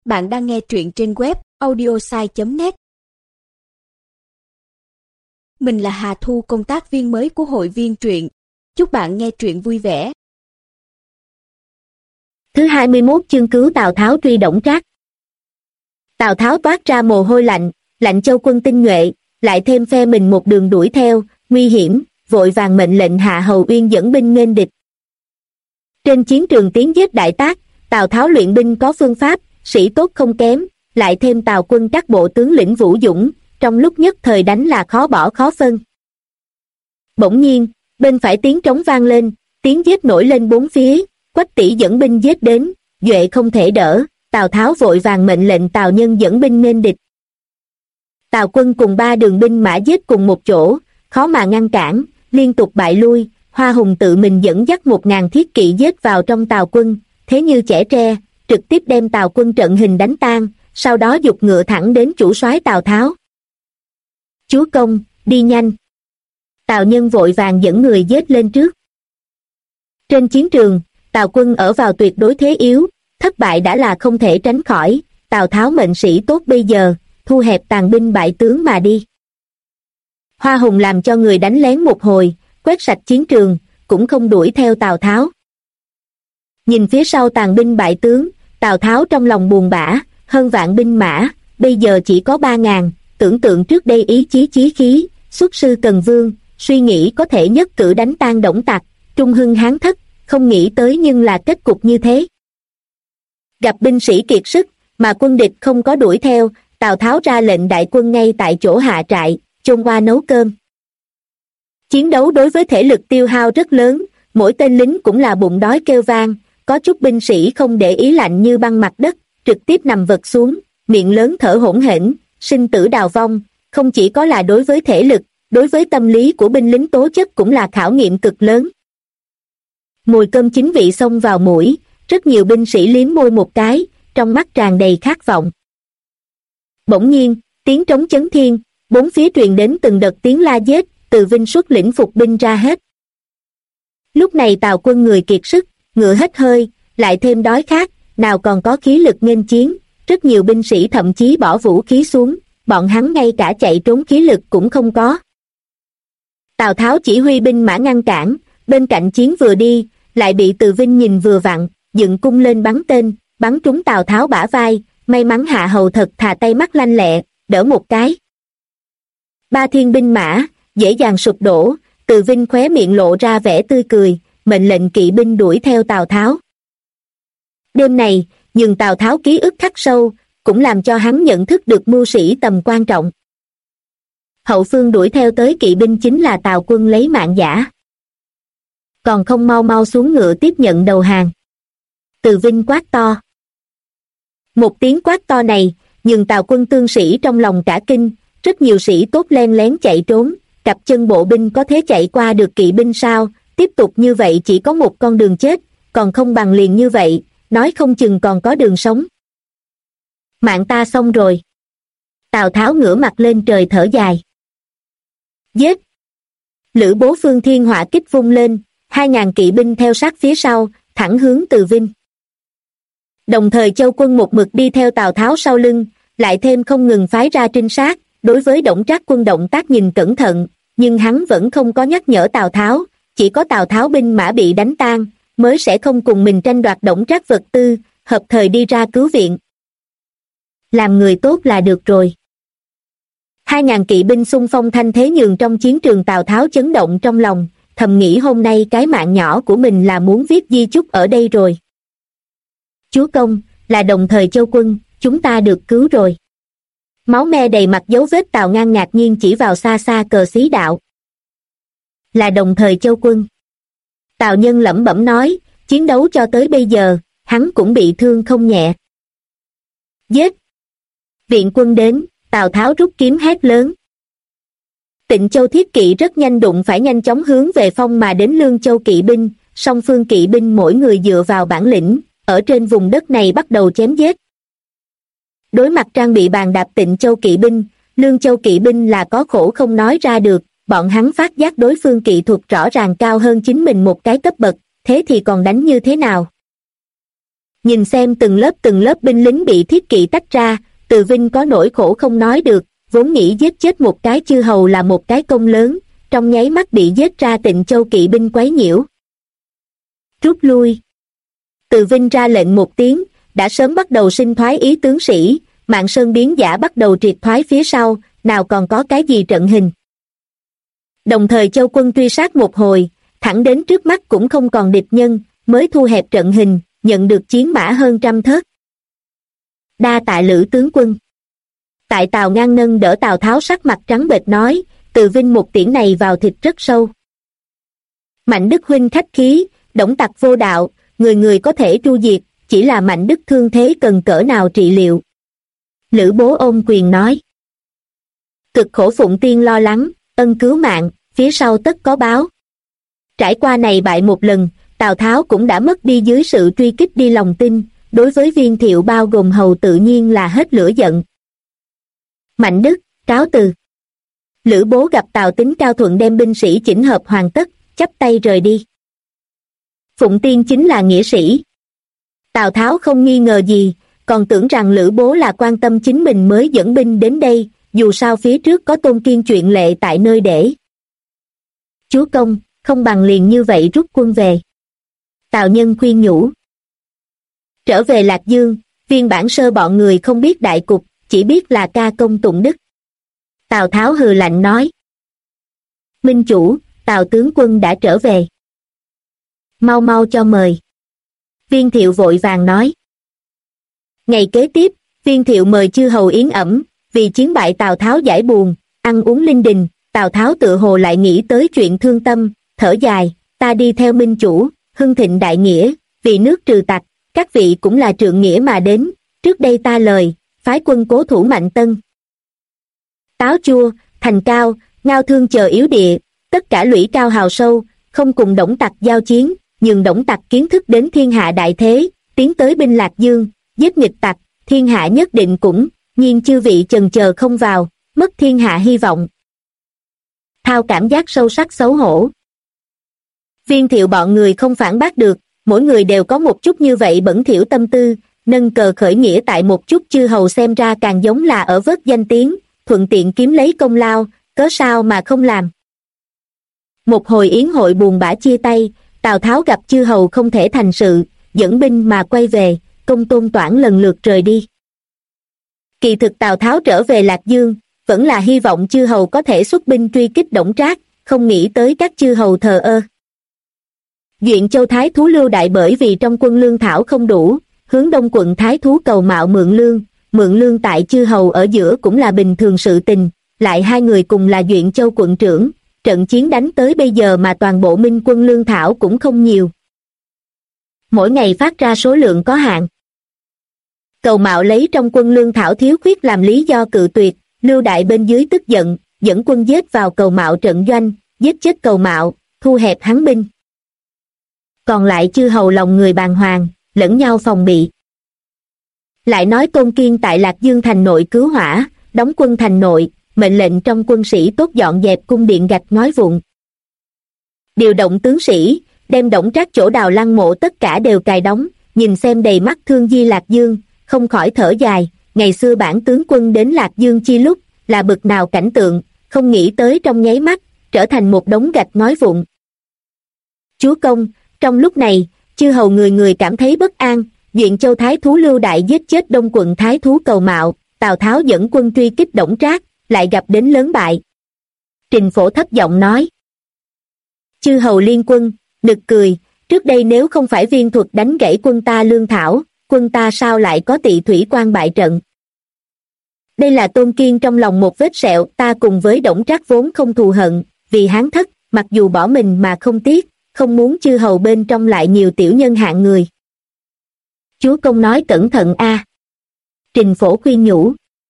Bạn đang nghe truyện trên web audiosai.net. Mình là Hà Thu, công tác viên mới của hội viên truyện. Chúc bạn nghe truyện vui vẻ. Thứ 21 chương cứu Tào Tháo truy Đổng Trác. Tào Tháo toát ra mồ hôi lạnh, lạnh châu quân tinh nhuệ, lại thêm phe mình một đường đuổi theo, nguy hiểm, vội vàng mệnh lệnh Hạ Hầu Uyên dẫn binh nghênh địch. Trên chiến trường tiến giết đại tác, Tào Tháo luyện binh có phương pháp, sĩ tốt không kém, lại thêm Tào quân các bộ tướng lĩnh vũ dũng, trong lúc nhất thời đánh là khó bỏ khó phân. Bỗng nhiên, bên phải tiếng trống vang lên, tiếng giết nổi lên bốn phía, Quách Tỉ dẫn binh giết đến, duệ không thể đỡ, Tào Tháo vội vàng mệnh lệnh Tào Nhân dẫn binh nghênh địch. Tào quân cùng ba đường binh mã giết cùng một chỗ, khó mà ngăn cản, liên tục bại lui. Hoa Hùng tự mình dẫn dắt 1000 thiết kỵ giết vào trong Tào quân, thế như chẻ tre, trực tiếp đem Tào quân trận hình đánh tan, sau đó giục ngựa thẳng đến chủ soái Tào Tháo. Chúa công, đi nhanh. Tào Nhân vội vàng dẫn người giết lên trước. Trên chiến trường, Tào quân ở vào tuyệt đối thế yếu, thất bại đã là không thể tránh khỏi. Tào Tháo mệnh sĩ tốt bây giờ, thu hẹp tàn binh bại tướng mà đi. Hoa Hùng làm cho người đánh lén một hồi, quét sạch chiến trường, cũng không đuổi theo Tào Tháo. Nhìn phía sau tàn binh bại tướng, Tào Tháo trong lòng buồn bã, hơn vạn binh mã, bây giờ chỉ có 3000, tưởng tượng trước đây ý chí chí khí, xuất sư Cần Vương, suy nghĩ có thể nhất cử đánh tan Đổng Tặc, trung hưng Hán thất, không nghĩ tới nhưng là kết cục như thế. Gặp binh sĩ kiệt sức, mà quân địch không có đuổi theo, Tào Tháo ra lệnh đại quân ngay tại chỗ hạ trại, chôn qua nấu cơm. Chiến đấu đối với thể lực tiêu hao rất lớn, mỗi tên lính cũng là bụng đói kêu vang, có chút binh sĩ không để ý lạnh như băng mặt đất, trực tiếp nằm vật xuống, miệng lớn thở hổn hển, sinh tử đào vong, không chỉ có là đối với thể lực, đối với tâm lý của binh lính tố chất cũng là khảo nghiệm cực lớn. Mùi cơm chính vị xông vào mũi, rất nhiều binh sĩ liếm môi một cái, trong mắt tràn đầy khát vọng. Bỗng nhiên, tiếng trống chấn thiên, bốn phía truyền đến từng đợt tiếng la giết, Từ Vinh xuất lĩnh phục binh ra hết. Lúc này Tào quân người kiệt sức, ngựa hết hơi, lại thêm đói khát, nào còn có khí lực nghênh chiến, rất nhiều binh sĩ thậm chí bỏ vũ khí xuống, bọn hắn ngay cả chạy trốn khí lực cũng không có. Tào Tháo chỉ huy binh mã ngăn cản, bên cạnh chiến vừa đi, lại bị Từ Vinh nhìn vừa vặn, dựng cung lên bắn tên, bắn trúng Tào Tháo bả vai, may mắn Hạ Hầu thật thà tay mắt lanh lẹ, đỡ một cái. 3000 binh mã, dễ dàng sụp đổ, Từ Vinh khóe miệng lộ ra vẻ tươi cười, mệnh lệnh kỵ binh đuổi theo Tào Tháo. Đêm này, nhưng Tào Tháo ký ức khắc sâu, cũng làm cho hắn nhận thức được mưu sĩ tầm quan trọng. Hậu phương đuổi theo tới kỵ binh chính là Tào quân lấy mạng giả. Còn không mau mau xuống ngựa tiếp nhận đầu hàng. Từ Vinh quát to. Một tiếng quát to này, nhưng Tào quân tướng sĩ trong lòng cả kinh, rất nhiều sĩ tốt len lén chạy trốn, cặp chân bộ binh có thể chạy qua được kỵ binh sao, tiếp tục như vậy chỉ có một con đường chết, còn không bằng liền như vậy, nói không chừng còn có đường sống. Mạng ta xong rồi. Tào Tháo ngửa mặt lên trời thở dài. Giết! Lữ Bố Phương Thiên hỏa kích vung lên, 2000 kỵ binh theo sát phía sau, thẳng hướng Từ Vinh. Đồng thời Châu quân một mực đi theo Tào Tháo sau lưng, lại thêm không ngừng phái ra trinh sát, đối với Đổng Trác quân động tác nhìn cẩn thận, nhưng hắn vẫn không có nhắc nhở Tào Tháo, chỉ có Tào Tháo binh mã bị đánh tan, mới sẽ không cùng mình tranh đoạt Đổng Trác vật tư, hợp thời đi ra cứu viện. Làm người tốt là được rồi. 2000 kỵ binh xung phong thanh thế nhường trong chiến trường Tào Tháo chấn động trong lòng, thầm nghĩ hôm nay cái mạng nhỏ của mình là muốn viết di chúc ở đây rồi. Chúa công, là đồng thời Châu quân, chúng ta được cứu rồi. Máu me đầy mặt dấu vết Tào Ngang ngạc nhiên chỉ vào xa xa cờ xí đạo. Là đồng thời Châu quân. Tào Nhân lẩm bẩm nói, chiến đấu cho tới bây giờ, hắn cũng bị thương không nhẹ. Giết! Viện quân đến, Tào Tháo rút kiếm hét lớn. Tịnh Châu thiết kỵ rất nhanh đụng phải nhanh chóng hướng về phong mà đến Lương Châu kỵ binh, song phương kỵ binh mỗi người dựa vào bản lĩnh, ở trên vùng đất này bắt đầu chém giết. Đối mặt trang bị bàn đạp Tịnh Châu kỵ binh, Lương Châu kỵ binh là có khổ không nói ra được, bọn hắn phát giác đối phương kỵ thuật rõ ràng cao hơn chính mình một cái cấp bậc, thế thì còn đánh như thế nào? nhìn xem từng lớp binh lính bị thiết kỵ tách ra, Từ Vinh có nỗi khổ không nói được, vốn nghĩ giết chết một cái chư hầu là một cái công lớn, trong nháy mắt bị giết ra Tịnh Châu kỵ binh quấy nhiễu. Rút lui. Từ Vinh ra lệnh một tiếng, đã sớm bắt đầu sinh thoái ý tướng sĩ, Mạn Sơn biến giả bắt đầu triệt thoái phía sau, nào còn có cái gì trận hình. Đồng thời Châu quân truy sát một hồi, thẳng đến trước mắt cũng không còn địch nhân, mới thu hẹp trận hình, nhận được chiến mã hơn 100 thớt. Đa tạ Lữ tướng quân. Tại Tào Ngang nâng đỡ Tào Tháo sắc mặt trắng bệch nói, Từ Vinh một tiễn này vào thịt rất sâu. Mạnh Đức huynh khách khí, Đổng tặc vô đạo, người người có thể tru diệt, chỉ là Mạnh Đức thương thế cần cỡ nào trị liệu. Lữ Bố ôm quyền nói. Cực khổ Phụng Tiên lo lắng, ân cứu mạng, phía sau tất có báo. Trải qua này bại một lần, Tào Tháo cũng đã mất đi dưới sự truy kích đi lòng tin, đối với Viên Thiệu bao gồm hầu tự nhiên là hết lửa giận. Mạnh Đức, cáo từ. Lữ Bố gặp Tào Tín cao thuận đem binh sĩ chỉnh hợp hoàn tất, chắp tay rời đi. Phụng Tiên chính là nghĩa sĩ. Tào Tháo không nghi ngờ gì, còn tưởng rằng Lữ Bố là quan tâm chính mình mới dẫn binh đến đây, dù sao phía trước có Tôn Kiên chuyện lệ tại nơi để. Chúa công, không bằng liền như vậy rút quân về. Tào Nhân khuyên nhủ. Trở về Lạc Dương, Viên Bản Sơ bọn người không biết đại cục, chỉ biết là ca công tụng đức. Tào Tháo hừ lạnh nói. Minh chủ, Tào tướng quân đã trở về. Mau mau cho mời. Viên Thiệu vội vàng nói. Ngày kế tiếp, Viên Thiệu mời chư hầu yến ẩm, vì chiến bại Tào Tháo giải buồn, ăn uống linh đình, Tào Tháo tự hồ lại nghĩ tới chuyện thương tâm, thở dài, ta đi theo Minh chủ, hưng thịnh đại nghĩa, vì nước trừ tặc, các vị cũng là trượng nghĩa mà đến, trước đây ta lời, phái quân cố thủ Mạnh Tân. Táo Chua, Thành Cao, Ngao Thương chờ yếu địa, tất cả lũy cao hào sâu, không cùng Đổng tặc giao chiến, nhưng Đổng tặc kiến thức đến thiên hạ đại thế, tiến tới binh Lạc Dương, giết nghịch tặc, thiên hạ nhất định cũng, nhiên chư vị chần chờ không vào, mất thiên hạ hy vọng. Thao cảm giác sâu sắc xấu hổ. Viên Thiệu bọn người không phản bác được, mỗi người đều có một chút như vậy bẩn thỉu tâm tư, nâng cờ khởi nghĩa tại một chút chư hầu xem ra càng giống là ở vớt danh tiếng, thuận tiện kiếm lấy công lao, cớ sao mà không làm. Một hồi yến hội buồn bã chia tay, Tào Tháo gặp chư hầu không thể thành sự, dẫn binh mà quay về, Công Tôn Toản lần lượt rời đi. Kỳ thực Tào Tháo trở về Lạc Dương, vẫn là hy vọng chư hầu có thể xuất binh truy kích Đổng Trác, không nghĩ tới các chư hầu thờ ơ. Duyện Châu Thái thú Lưu Đại bởi vì trong quân lương thảo không đủ, hướng Đông quận Thái thú cầu mạo mượn lương tại chư hầu ở giữa cũng là bình thường sự tình, lại hai người cùng là Duyện Châu quận trưởng, trận chiến đánh tới bây giờ mà toàn bộ minh quân lương thảo cũng không nhiều. Mỗi ngày phát ra số lượng có hạn. Cầu Mạo lấy trong quân lương thảo thiếu khuyết làm lý do cự tuyệt, Lưu Đại bên dưới tức giận, dẫn quân giết vào Cầu Mạo trận doanh, giết chết Cầu Mạo, thu hẹp hắn binh. Còn lại chư hầu lòng người bàng hoàng, lẫn nhau phòng bị. Lại nói Tôn Kiên tại Lạc Dương thành nội cứu hỏa, đóng quân thành nội, mệnh lệnh trong quân sĩ tốt dọn dẹp cung điện gạch ngói vụn. Điều động tướng sĩ, đem Đổng Trác chỗ đào lăng mộ tất cả đều cài đóng, nhìn xem đầy mắt thương di Lạc Dương, không khỏi thở dài, ngày xưa bản tướng quân đến Lạc Dương chi lúc, là bực nào cảnh tượng, không nghĩ tới trong nháy mắt, trở thành một đống gạch ngói vụn. Chúa công, trong lúc này, chư hầu người người cảm thấy bất an, Duyện Châu Thái thú Lưu Đại giết chết Đông quận Thái thú Cầu Mạo, Tào Tháo dẫn quân truy kích Đổng Trác, lại gặp đến lớn bại. Trình Phổ thấp giọng nói. Chư hầu liên quân, nực cười, trước đây nếu không phải Viên Thuật đánh gãy quân ta lương thảo, quân ta sao lại có Tị Thủy Quan bại trận. Đây là Tôn Kiên trong lòng một vết sẹo, ta cùng với Đổng Trác vốn không thù hận, vì hán thất, mặc dù bỏ mình mà không tiếc, không muốn chư hầu bên trong lại nhiều tiểu nhân hạng người. Chúa công nói cẩn thận a. Trình Phổ khuyên nhủ.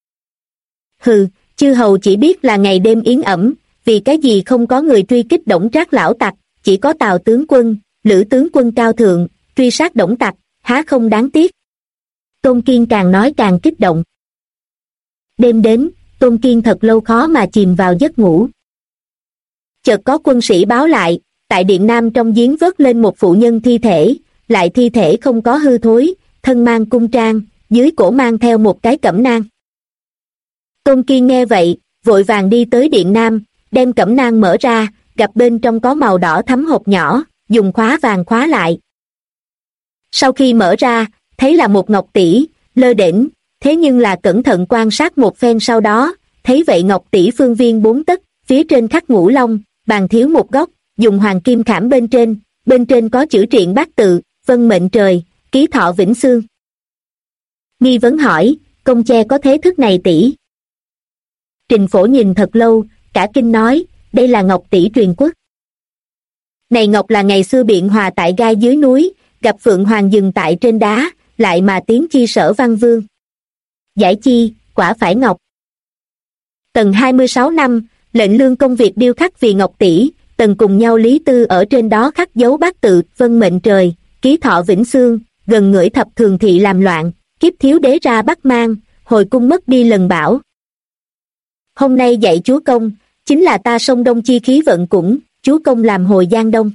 Hừ, chư hầu chỉ biết là ngày đêm yến ẩm, vì cái gì không có người truy kích Đổng Trác lão tặc, chỉ có Tào tướng quân, Lữ tướng quân cao thượng, truy sát Đổng tặc, há không đáng tiếc. Tôn Kiên càng nói càng kích động. Đêm đến, Tôn Kiên thật lâu khó mà chìm vào giấc ngủ. Chợt có quân sĩ báo lại, tại Điện Nam trong giếng vớt lên một phụ nhân thi thể, lại thi thể không có hư thối, thân mang cung trang, dưới cổ mang theo một cái cẩm nang. Tôn Kiên nghe vậy, vội vàng đi tới điện nam, đem cẩm nang mở ra, gặp bên trong có màu đỏ thắm hộp nhỏ, dùng khóa vàng khóa lại. Sau khi mở ra, thấy là một ngọc tỷ, lơ đễnh, thế nhưng là cẩn thận quan sát một phen sau đó, thấy vậy ngọc tỷ phương viên 4 tấc, phía trên khắc ngũ long, bàn thiếu một góc, dùng hoàng kim khảm bên trên có chữ triện bát tự, vân mệnh trời, ký thọ vĩnh xương. Nghi vấn hỏi, công che có thế thức này tỷ? Trình Phổ nhìn thật lâu, cả kinh nói, đây là ngọc tỷ truyền quốc. Này ngọc là ngày xưa biện hòa tại gai dưới núi, gặp Phượng Hoàng dừng tại trên đá, lại mà tiến chi Sở Văn Vương. Giải chi, quả phải ngọc. Tần 26 năm, lệnh lương công việc điêu khắc vì ngọc tỷ, tần cùng nhau lý tư ở trên đó khắc dấu bát tự, vân mệnh trời, ký thọ vĩnh xương, gần ngửi thập thường thị làm loạn, kiếp thiếu đế ra bắt mang, hồi cung mất đi lần bảo. Hôm nay dạy chúa công, chính là ta sông đông chi khí vận cũng, chúa công làm hồi Giang Đông.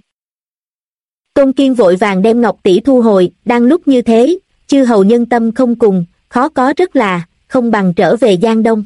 Tôn Kiên vội vàng đem ngọc tỷ thu hồi, đang lúc như thế, chư hầu nhân tâm không cùng, khó có rất là, không bằng trở về Giang Đông.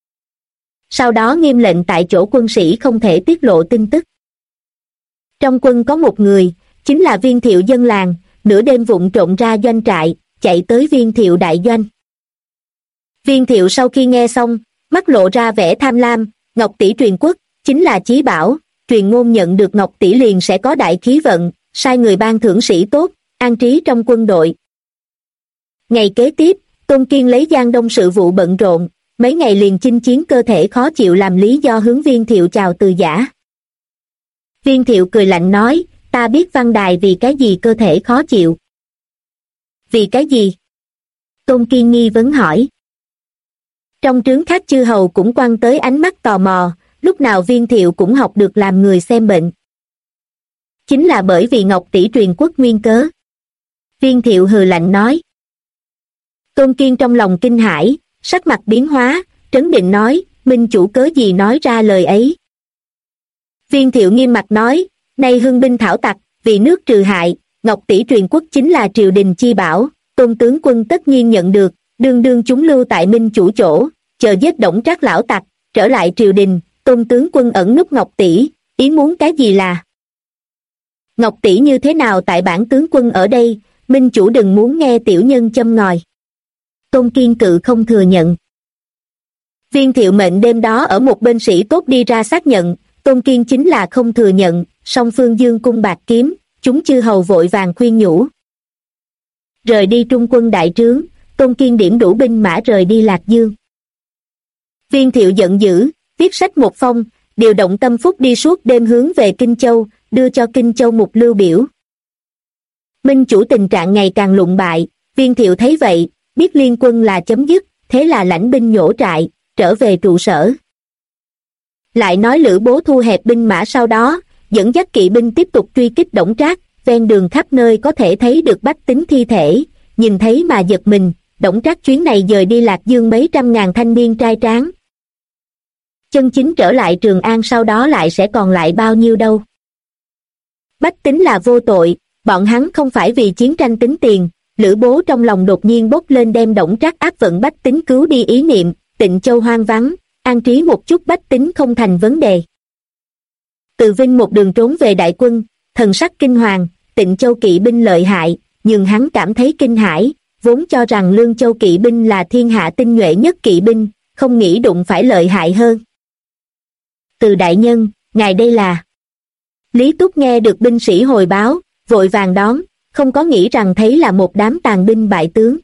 Sau đó nghiêm lệnh tại chỗ quân sĩ không thể tiết lộ tin tức. Trong quân có một người, chính là Viên Thiệu dân làng, nửa đêm vụng trộm ra doanh trại, chạy tới Viên Thiệu đại doanh. Viên Thiệu sau khi nghe xong, mắt lộ ra vẻ tham lam, ngọc tỷ truyền quốc, chính là chí bảo, truyền ngôn nhận được ngọc tỷ liền sẽ có đại khí vận, sai người ban thưởng sĩ tốt, an trí trong quân đội. Ngày kế tiếp, Tôn Kiên lấy Giang Đông sự vụ bận rộn, mấy ngày liền chinh chiến cơ thể khó chịu làm lý do hướng Viên Thiệu chào từ giã. Viên Thiệu cười lạnh nói, ta biết Văn Đài vì cái gì cơ thể khó chịu. Vì cái gì? Tôn Kiên nghi vấn hỏi. Trong trướng khách chư hầu cũng quăng tới ánh mắt tò mò, lúc nào Viên Thiệu cũng học được làm người xem bệnh. Chính là bởi vì ngọc tỷ truyền quốc nguyên cớ. Viên Thiệu hừ lạnh nói. Tôn Kiên trong lòng kinh hãi, sắc mặt biến hóa, trấn định nói, minh chủ cớ gì nói ra lời ấy. Viên Thiệu nghiêm mặt nói, nay hưng binh thảo tặc, vì nước trừ hại, ngọc tỷ truyền quốc chính là triều đình chi bảo, Tôn tướng quân tất nhiên nhận được, đương đương chúng lưu tại minh chủ chỗ, chờ giết Đổng Trác lão tặc, trở lại triều đình, Tôn tướng quân ẩn núp ngọc tỷ, ý muốn cái gì là? Ngọc tỷ như thế nào tại bản tướng quân ở đây, minh chủ đừng muốn nghe tiểu nhân châm ngòi. Tôn Kiên cự không thừa nhận. Viên Thiệu mệnh đêm đó ở một bên sĩ tốt đi ra xác nhận, Tôn Kiên chính là không thừa nhận, song phương dương cung bạc kiếm, chúng chư hầu vội vàng khuyên nhủ. Rời đi trung quân đại trướng, Tôn Kiên điểm đủ binh mã rời đi Lạc Dương. Viên Thiệu giận dữ, viết sách một phong, điều động tâm phúc đi suốt đêm hướng về Kinh Châu, đưa cho Kinh Châu một lưu biểu. Minh chủ tình trạng ngày càng lụng bại, Viên Thiệu thấy vậy, biết liên quân là chấm dứt, thế là lãnh binh nhổ trại, trở về trụ sở. Lại nói Lữ Bố thu hẹp binh mã sau đó, dẫn dắt kỵ binh tiếp tục truy kích Đổng Trác, ven đường khắp nơi có thể thấy được bách tính thi thể, nhìn thấy mà giật mình, Đổng Trác chuyến này dời đi Lạc Dương mấy trăm ngàn thanh niên trai tráng. Chân chính trở lại Trường An sau đó lại sẽ còn lại bao nhiêu đâu. Bách tính là vô tội, bọn hắn không phải vì chiến tranh tính tiền. Lữ Bố trong lòng đột nhiên bốc lên đem Đổng Trác áp vận bách tính cứu đi ý niệm, Tịnh Châu hoang vắng, an trí một chút bách tính không thành vấn đề. Từ Vinh một đường trốn về đại quân, thần sắc kinh hoàng, Tịnh Châu kỵ binh lợi hại, nhưng hắn cảm thấy kinh hãi, vốn cho rằng Lương Châu kỵ binh là thiên hạ tinh nhuệ nhất kỵ binh, không nghĩ đụng phải lợi hại hơn. Từ đại nhân, ngài đây là... Lý Túc nghe được binh sĩ hồi báo, vội vàng đón, không có nghĩ rằng thấy là một đám tàn binh bại tướng.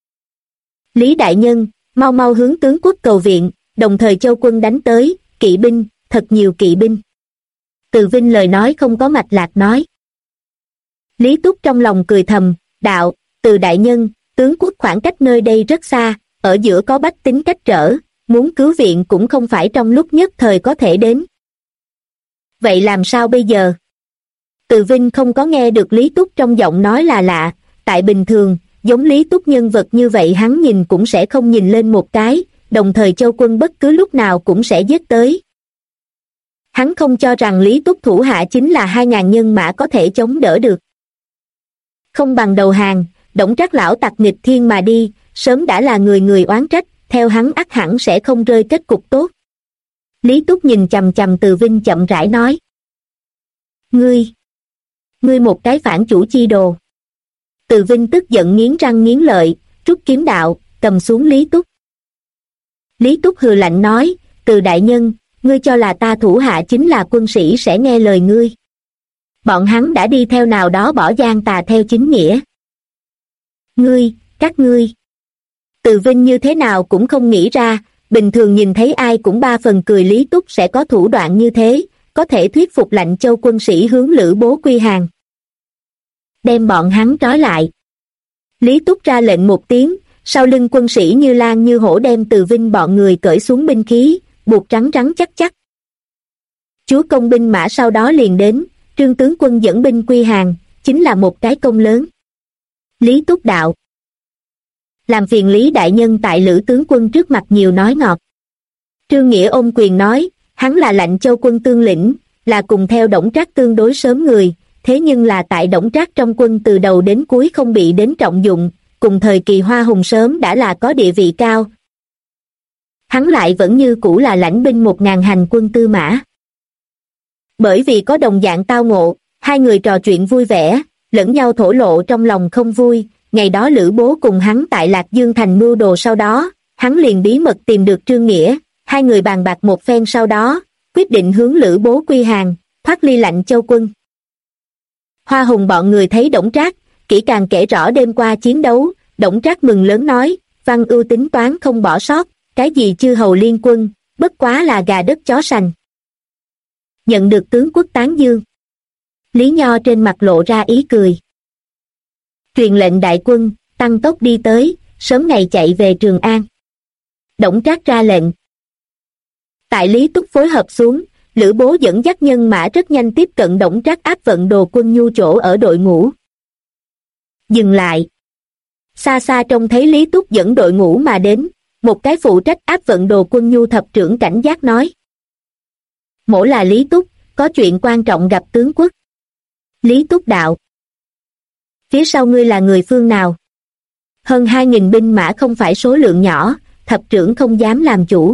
Lý đại nhân, mau mau hướng tướng quốc cầu viện, đồng thời châu quân đánh tới, kỵ binh, thật nhiều kỵ binh. Từ Vinh lời nói không có mạch lạc nói. Lý Túc trong lòng cười thầm, đạo, Từ đại nhân, tướng quốc khoảng cách nơi đây rất xa, ở giữa có bách tính cách trở, muốn cứu viện cũng không phải trong lúc nhất thời có thể đến. Vậy làm sao bây giờ? Từ Vinh không có nghe được Lý Túc trong giọng nói là lạ, tại bình thường, giống Lý Túc nhân vật như vậy hắn nhìn cũng sẽ không nhìn lên một cái, đồng thời châu quân bất cứ lúc nào cũng sẽ giết tới. Hắn không cho rằng Lý Túc thủ hạ chính là 2.000 nhân mã có thể chống đỡ được. Không bằng đầu hàng, Đổng Trác lão tặc nghịch thiên mà đi, sớm đã là người người oán trách, theo hắn ắt hẳn sẽ không rơi kết cục tốt. Lý Túc nhìn chằm chằm Từ Vinh chậm rãi nói. Ngươi một cái phản chủ chi đồ. Từ Vinh tức giận nghiến răng nghiến lợi, rút kiếm đạo, cầm xuống Lý Túc. Lý Túc hừ lạnh nói, Từ đại nhân, ngươi cho là ta thủ hạ chính là quân sĩ sẽ nghe lời ngươi. Bọn hắn đã đi theo nào đó bỏ gian tà theo chính nghĩa. Các ngươi. Từ Vinh như thế nào cũng không nghĩ ra, bình thường nhìn thấy ai cũng ba phần cười Lý Túc sẽ có thủ đoạn như thế, có thể thuyết phục Lạnh Châu quân sĩ hướng Lữ Bố quy hàng. Đem bọn hắn trói lại. Lý Túc ra lệnh một tiếng, sau lưng quân sĩ như lan như hổ đem Từ Vinh bọn người cởi xuống binh khí, buộc rắn rắn chắc chắc. Chúa công binh mã sau đó liền đến, Trương tướng quân dẫn binh quy hàng, chính là một cái công lớn. Lý Túc đạo. Làm phiền Lý đại nhân tại Lữ tướng quân trước mặt nhiều nói ngọt. Trương Nghĩa ôm quyền nói, hắn là Lạnh Châu quân tương lĩnh, là cùng theo Đổng Trác tương đối sớm người, thế nhưng là tại Đổng Trác trong quân từ đầu đến cuối không bị đến trọng dụng, cùng thời kỳ Hoa Hùng sớm đã là có địa vị cao. Hắn lại vẫn như cũ là lãnh binh 1000 hành quân tư mã. Bởi vì có đồng dạng tao ngộ, hai người trò chuyện vui vẻ, lẫn nhau thổ lộ trong lòng không vui. Ngày đó Lữ Bố cùng hắn tại Lạc Dương thành mưu đồ, sau đó hắn liền bí mật tìm được Trương Nghĩa, hai người bàn bạc một phen sau đó quyết định hướng Lữ Bố quy hàng, thoát ly Lạnh Châu quân. Hoa Hùng bọn người thấy Đổng Trác kỹ càng kể rõ đêm qua chiến đấu. Đổng Trác mừng lớn nói, Văn Ưu tính toán không bỏ sót, cái gì chư hầu liên quân, bất quá là gà đất chó sành. Nhận được tướng quốc tán dương, Lý Nho trên mặt lộ ra ý cười. Truyền lệnh đại quân, tăng tốc đi tới, sớm ngày chạy về Trường An. Đổng Trác ra lệnh. Tại Lý Túc phối hợp xuống, Lữ Bố dẫn dắt nhân mã rất nhanh tiếp cận Đổng Trác áp vận Đồ Quân Nhu chỗ ở đội ngũ. Dừng lại. Xa xa trông thấy Lý Túc dẫn đội ngũ mà đến, một cái phụ trách áp vận Đồ Quân Nhu thập trưởng cảnh giác nói. Mỗ là Lý Túc, có chuyện quan trọng gặp tướng quốc. Lý Túc đạo. Phía sau ngươi là người phương nào? Hơn 2000 binh mã không phải số lượng nhỏ, thập trưởng không dám làm chủ.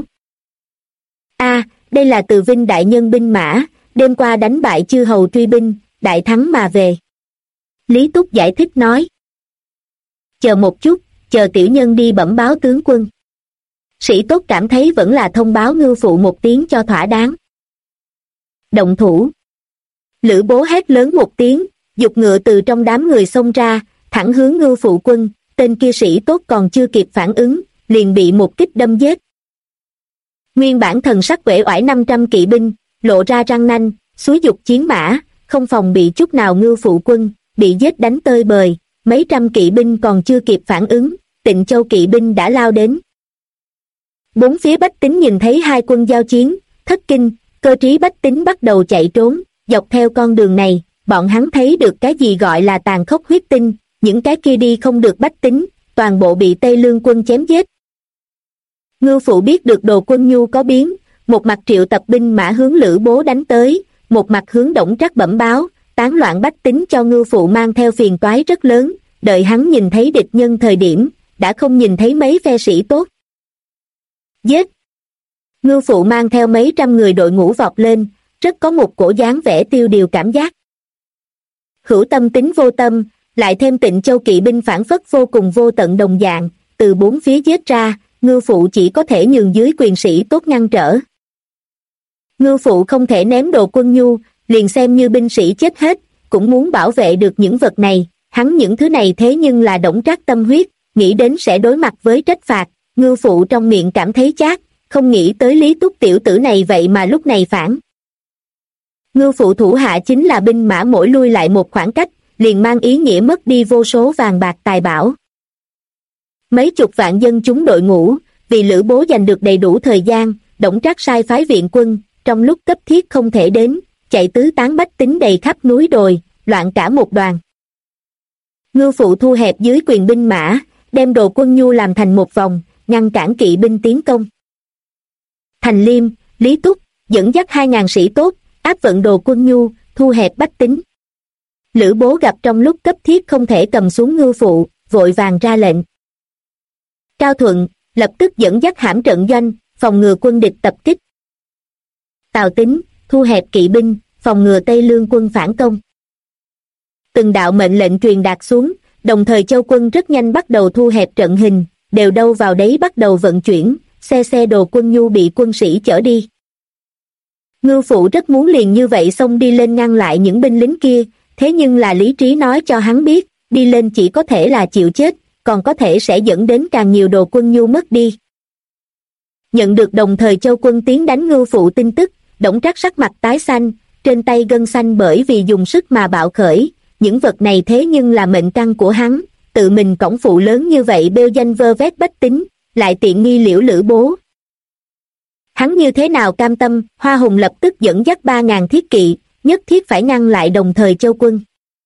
Đây là Từ Vinh đại nhân binh mã, đêm qua đánh bại chư hầu truy binh, đại thắng mà về. Lý Túc giải thích nói. Chờ một chút, chờ tiểu nhân đi bẩm báo tướng quân. Sĩ tốt cảm thấy vẫn là thông báo Ngưu phụ một tiếng cho thỏa đáng. Động thủ. Lữ Bố hét lớn một tiếng, giục ngựa từ trong đám người xông ra, thẳng hướng Ngưu phụ quân. Tên kia sĩ tốt còn chưa kịp phản ứng, liền bị một kích đâm giết. Nguyên bản thần sắc uể oải 500 kỵ binh, lộ ra răng nanh, xúi giục chiến mã, không phòng bị chút nào Ngưu phụ quân, bị giết đánh tơi bời. Mấy trăm kỵ binh còn chưa kịp phản ứng, Tịnh Châu kỵ binh đã lao đến. Bốn phía bách tính nhìn thấy hai quân giao chiến, thất kinh, cơ trí bách tính bắt đầu chạy trốn. Dọc theo con đường này, bọn hắn thấy được cái gì gọi là tàn khốc huyết tinh, những cái kia đi không được bách tính, toàn bộ bị Tây Lương quân chém giết. Ngưu phụ biết được Đồ Quân Nhu có biến, một mặt triệu tập binh mã hướng Lữ Bố đánh tới, một mặt hướng Đổng Trác bẩm báo, tán loạn bách tính cho Ngưu phụ mang theo phiền toái rất lớn. Đợi hắn nhìn thấy địch nhân thời điểm, đã không nhìn thấy mấy phe sĩ tốt. Giết! Ngưu phụ mang theo mấy trăm người đội ngũ vọt lên, rất có một cổ dáng vẻ tiêu điều cảm giác. Hữu tâm tính vô tâm, lại thêm Tịnh Châu kỵ binh phản phất vô cùng vô tận đồng dạng, từ bốn phía giết ra, Ngưu phụ chỉ có thể nhường dưới quyền sĩ tốt ngăn trở. Ngưu phụ không thể ném Đồ Quân Nhu, liền xem như binh sĩ chết hết, cũng muốn bảo vệ được những vật này. Hắn những thứ này thế nhưng là Đổng Trác tâm huyết, nghĩ đến sẽ đối mặt với trách phạt. Ngưu phụ trong miệng cảm thấy chát, không nghĩ tới Lý Túc tiểu tử này vậy mà lúc này phản. Ngưu phụ thủ hạ chính là binh mã mỗi lui lại một khoảng cách, liền mang ý nghĩa mất đi vô số vàng bạc tài bảo. Mấy chục vạn dân chúng đội ngũ, vì Lữ Bố giành được đầy đủ thời gian, Đổng Trác sai phái viện quân, trong lúc cấp thiết không thể đến, chạy tứ tán bách tính đầy khắp núi đồi, loạn cả một đoàn. Ngưu phụ thu hẹp dưới quyền binh mã, đem Đồ Quân Nhu làm thành một vòng, ngăn cản kỵ binh tiến công. Thành Liêm, Lý Túc dẫn dắt 2000 sĩ tốt, áp vận Đồ Quân Nhu, thu hẹp bách tính. Lữ Bố gặp trong lúc cấp thiết không thể cầm xuống Ngưu phụ, vội vàng ra lệnh. Cao Thuận, lập tức dẫn dắt hãm trận doanh, phòng ngừa quân địch tập kích. Tào Tín, thu hẹp kỵ binh, phòng ngừa Tây Lương quân phản công. Từng đạo mệnh lệnh truyền đạt xuống, đồng thời châu quân rất nhanh bắt đầu thu hẹp trận hình, đều đâu vào đấy bắt đầu vận chuyển, xe đồ quân nhu bị quân sĩ chở đi. Ngưu Phụ rất muốn liền như vậy xông đi lên ngăn lại những binh lính kia, thế nhưng là lý trí nói cho hắn biết, đi lên chỉ có thể là chịu chết, còn có thể sẽ dẫn đến càng nhiều đồ quân nhu mất đi. Nhận được đồng thời châu quân tiến đánh Ngưu Phụ tin tức, Đổng Trác sắc mặt tái xanh, trên tay gân xanh bởi vì dùng sức mà bạo khởi, những vật này thế nhưng là mệnh căn của hắn, tự mình cõng phụ lớn như vậy bêu danh vơ vét bách tính, lại tiện nghi liễu Lữ Bố. Hắn như thế nào cam tâm? Hoa Hùng lập tức dẫn dắt 3.000 thiết kỵ, nhất thiết phải ngăn lại đồng thời châu quân.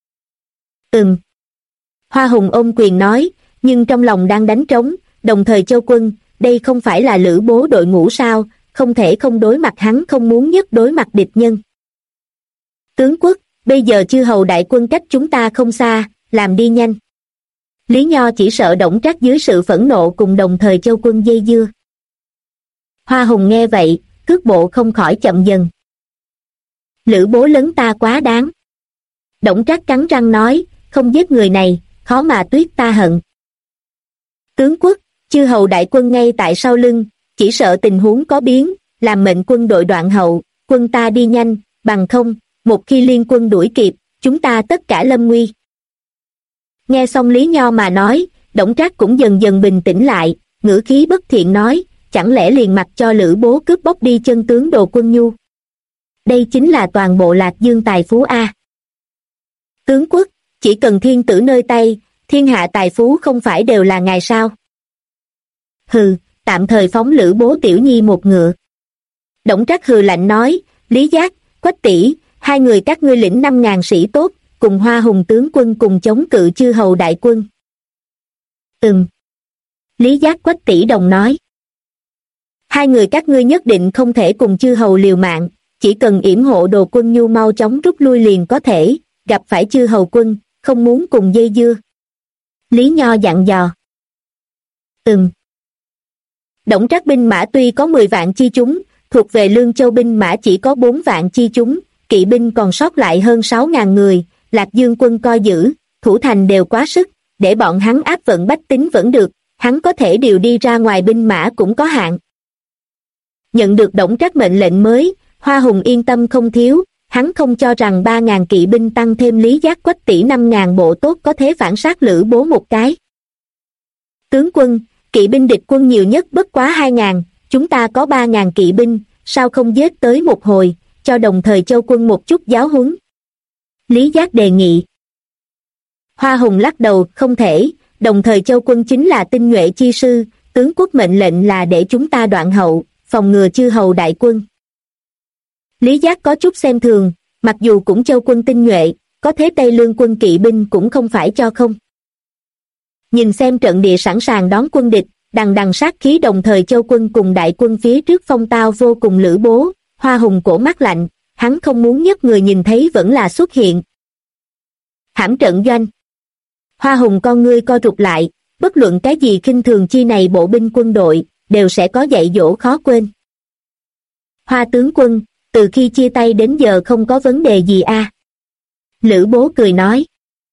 Hoa Hùng ôm quyền nói, nhưng trong lòng đang đánh trống, đồng thời châu quân, đây không phải là Lữ Bố đội ngũ sao, không thể không đối mặt hắn không muốn nhất đối mặt địch nhân. Tướng quốc, bây giờ chư hầu đại quân cách chúng ta không xa, làm đi nhanh. Lý Nho chỉ sợ Đổng Trác dưới sự phẫn nộ cùng đồng thời châu quân dây dưa. Hoa Hùng nghe vậy, cước bộ không khỏi chậm dần. Lữ Bố lấn ta quá đáng. Đổng Trác cắn răng nói, không giết người này, khó mà tuyết ta hận. Tướng quốc, chư hầu đại quân ngay tại sau lưng, chỉ sợ tình huống có biến, làm mệnh quân đội đoạn hậu, quân ta đi nhanh, bằng không, một khi liên quân đuổi kịp, chúng ta tất cả lâm nguy. Nghe xong Lý Nho mà nói, Đổng Trác cũng dần dần bình tĩnh lại, ngữ khí bất thiện nói, chẳng lẽ liền mặc cho Lữ Bố cướp bóc đi chân tướng đồ quân nhu. Đây chính là toàn bộ Lạc Dương tài phú a. Tướng quốc, chỉ cần thiên tử nơi tay, thiên hạ tài phú không phải đều là ngài sao? Hừ, tạm thời phóng Lữ Bố tiểu nhi một ngựa. Đổng Trác hừ lạnh nói, Lý Giác, Quách tỷ, hai người các ngươi lĩnh 5.000 sĩ tốt, cùng Hoa Hùng tướng quân cùng chống cự chư hầu đại quân. Lý Giác Quách tỷ đồng nói. Hai người các ngươi nhất định không thể cùng chư hầu liều mạng, chỉ cần yểm hộ đồ quân nhu mau chóng rút lui liền có thể, gặp phải chư hầu quân, không muốn cùng dây dưa. Lý Nho dặn dò. Đổng Trác binh mã tuy có 10 vạn chi chúng, thuộc về Lương Châu binh mã chỉ có 4 vạn chi chúng, kỵ binh còn sót lại hơn 6.000 người, Lạc Dương quân coi giữ, thủ thành đều quá sức, để bọn hắn áp vận bách tính vẫn được, hắn có thể điều đi ra ngoài binh mã cũng có hạn. Nhận được Đổng Trác mệnh lệnh mới, Hoa Hùng yên tâm không thiếu, hắn không cho rằng 3.000 kỵ binh tăng thêm Lý Giác Quách tỷ 5.000 bộ tốt có thể phản sát Lữ Bố một cái. Tướng quân, kỵ binh địch quân nhiều nhất bất quá 2.000, chúng ta có 3.000 kỵ binh, sao không giết tới một hồi, cho đồng thời châu quân một chút giáo huấn. Lý Giác đề nghị. Hoa Hùng lắc đầu, không thể, đồng thời châu quân chính là tinh nhuệ chi sư, tướng quốc mệnh lệnh là để chúng ta đoạn hậu, phòng ngừa chư hầu đại quân. Lý Giác có chút xem thường, mặc dù cũng châu quân tinh nhuệ, có thế Tây Lương quân kỵ binh cũng không phải cho không. Nhìn xem trận địa sẵn sàng đón quân địch, đằng đằng sát khí đồng thời châu quân cùng đại quân phía trước phong tao vô cùng Lữ Bố, Hoa Hùng cổ mắt lạnh, hắn không muốn nhất người nhìn thấy vẫn là xuất hiện. Hãm trận doanh. Hoa Hùng con ngươi co rụt lại, bất luận cái gì khinh thường chi này bộ binh quân đội, đều sẽ có dạy dỗ khó quên. Hoa tướng quân, từ khi chia tay đến giờ không có vấn đề gì a? Lữ Bố cười nói.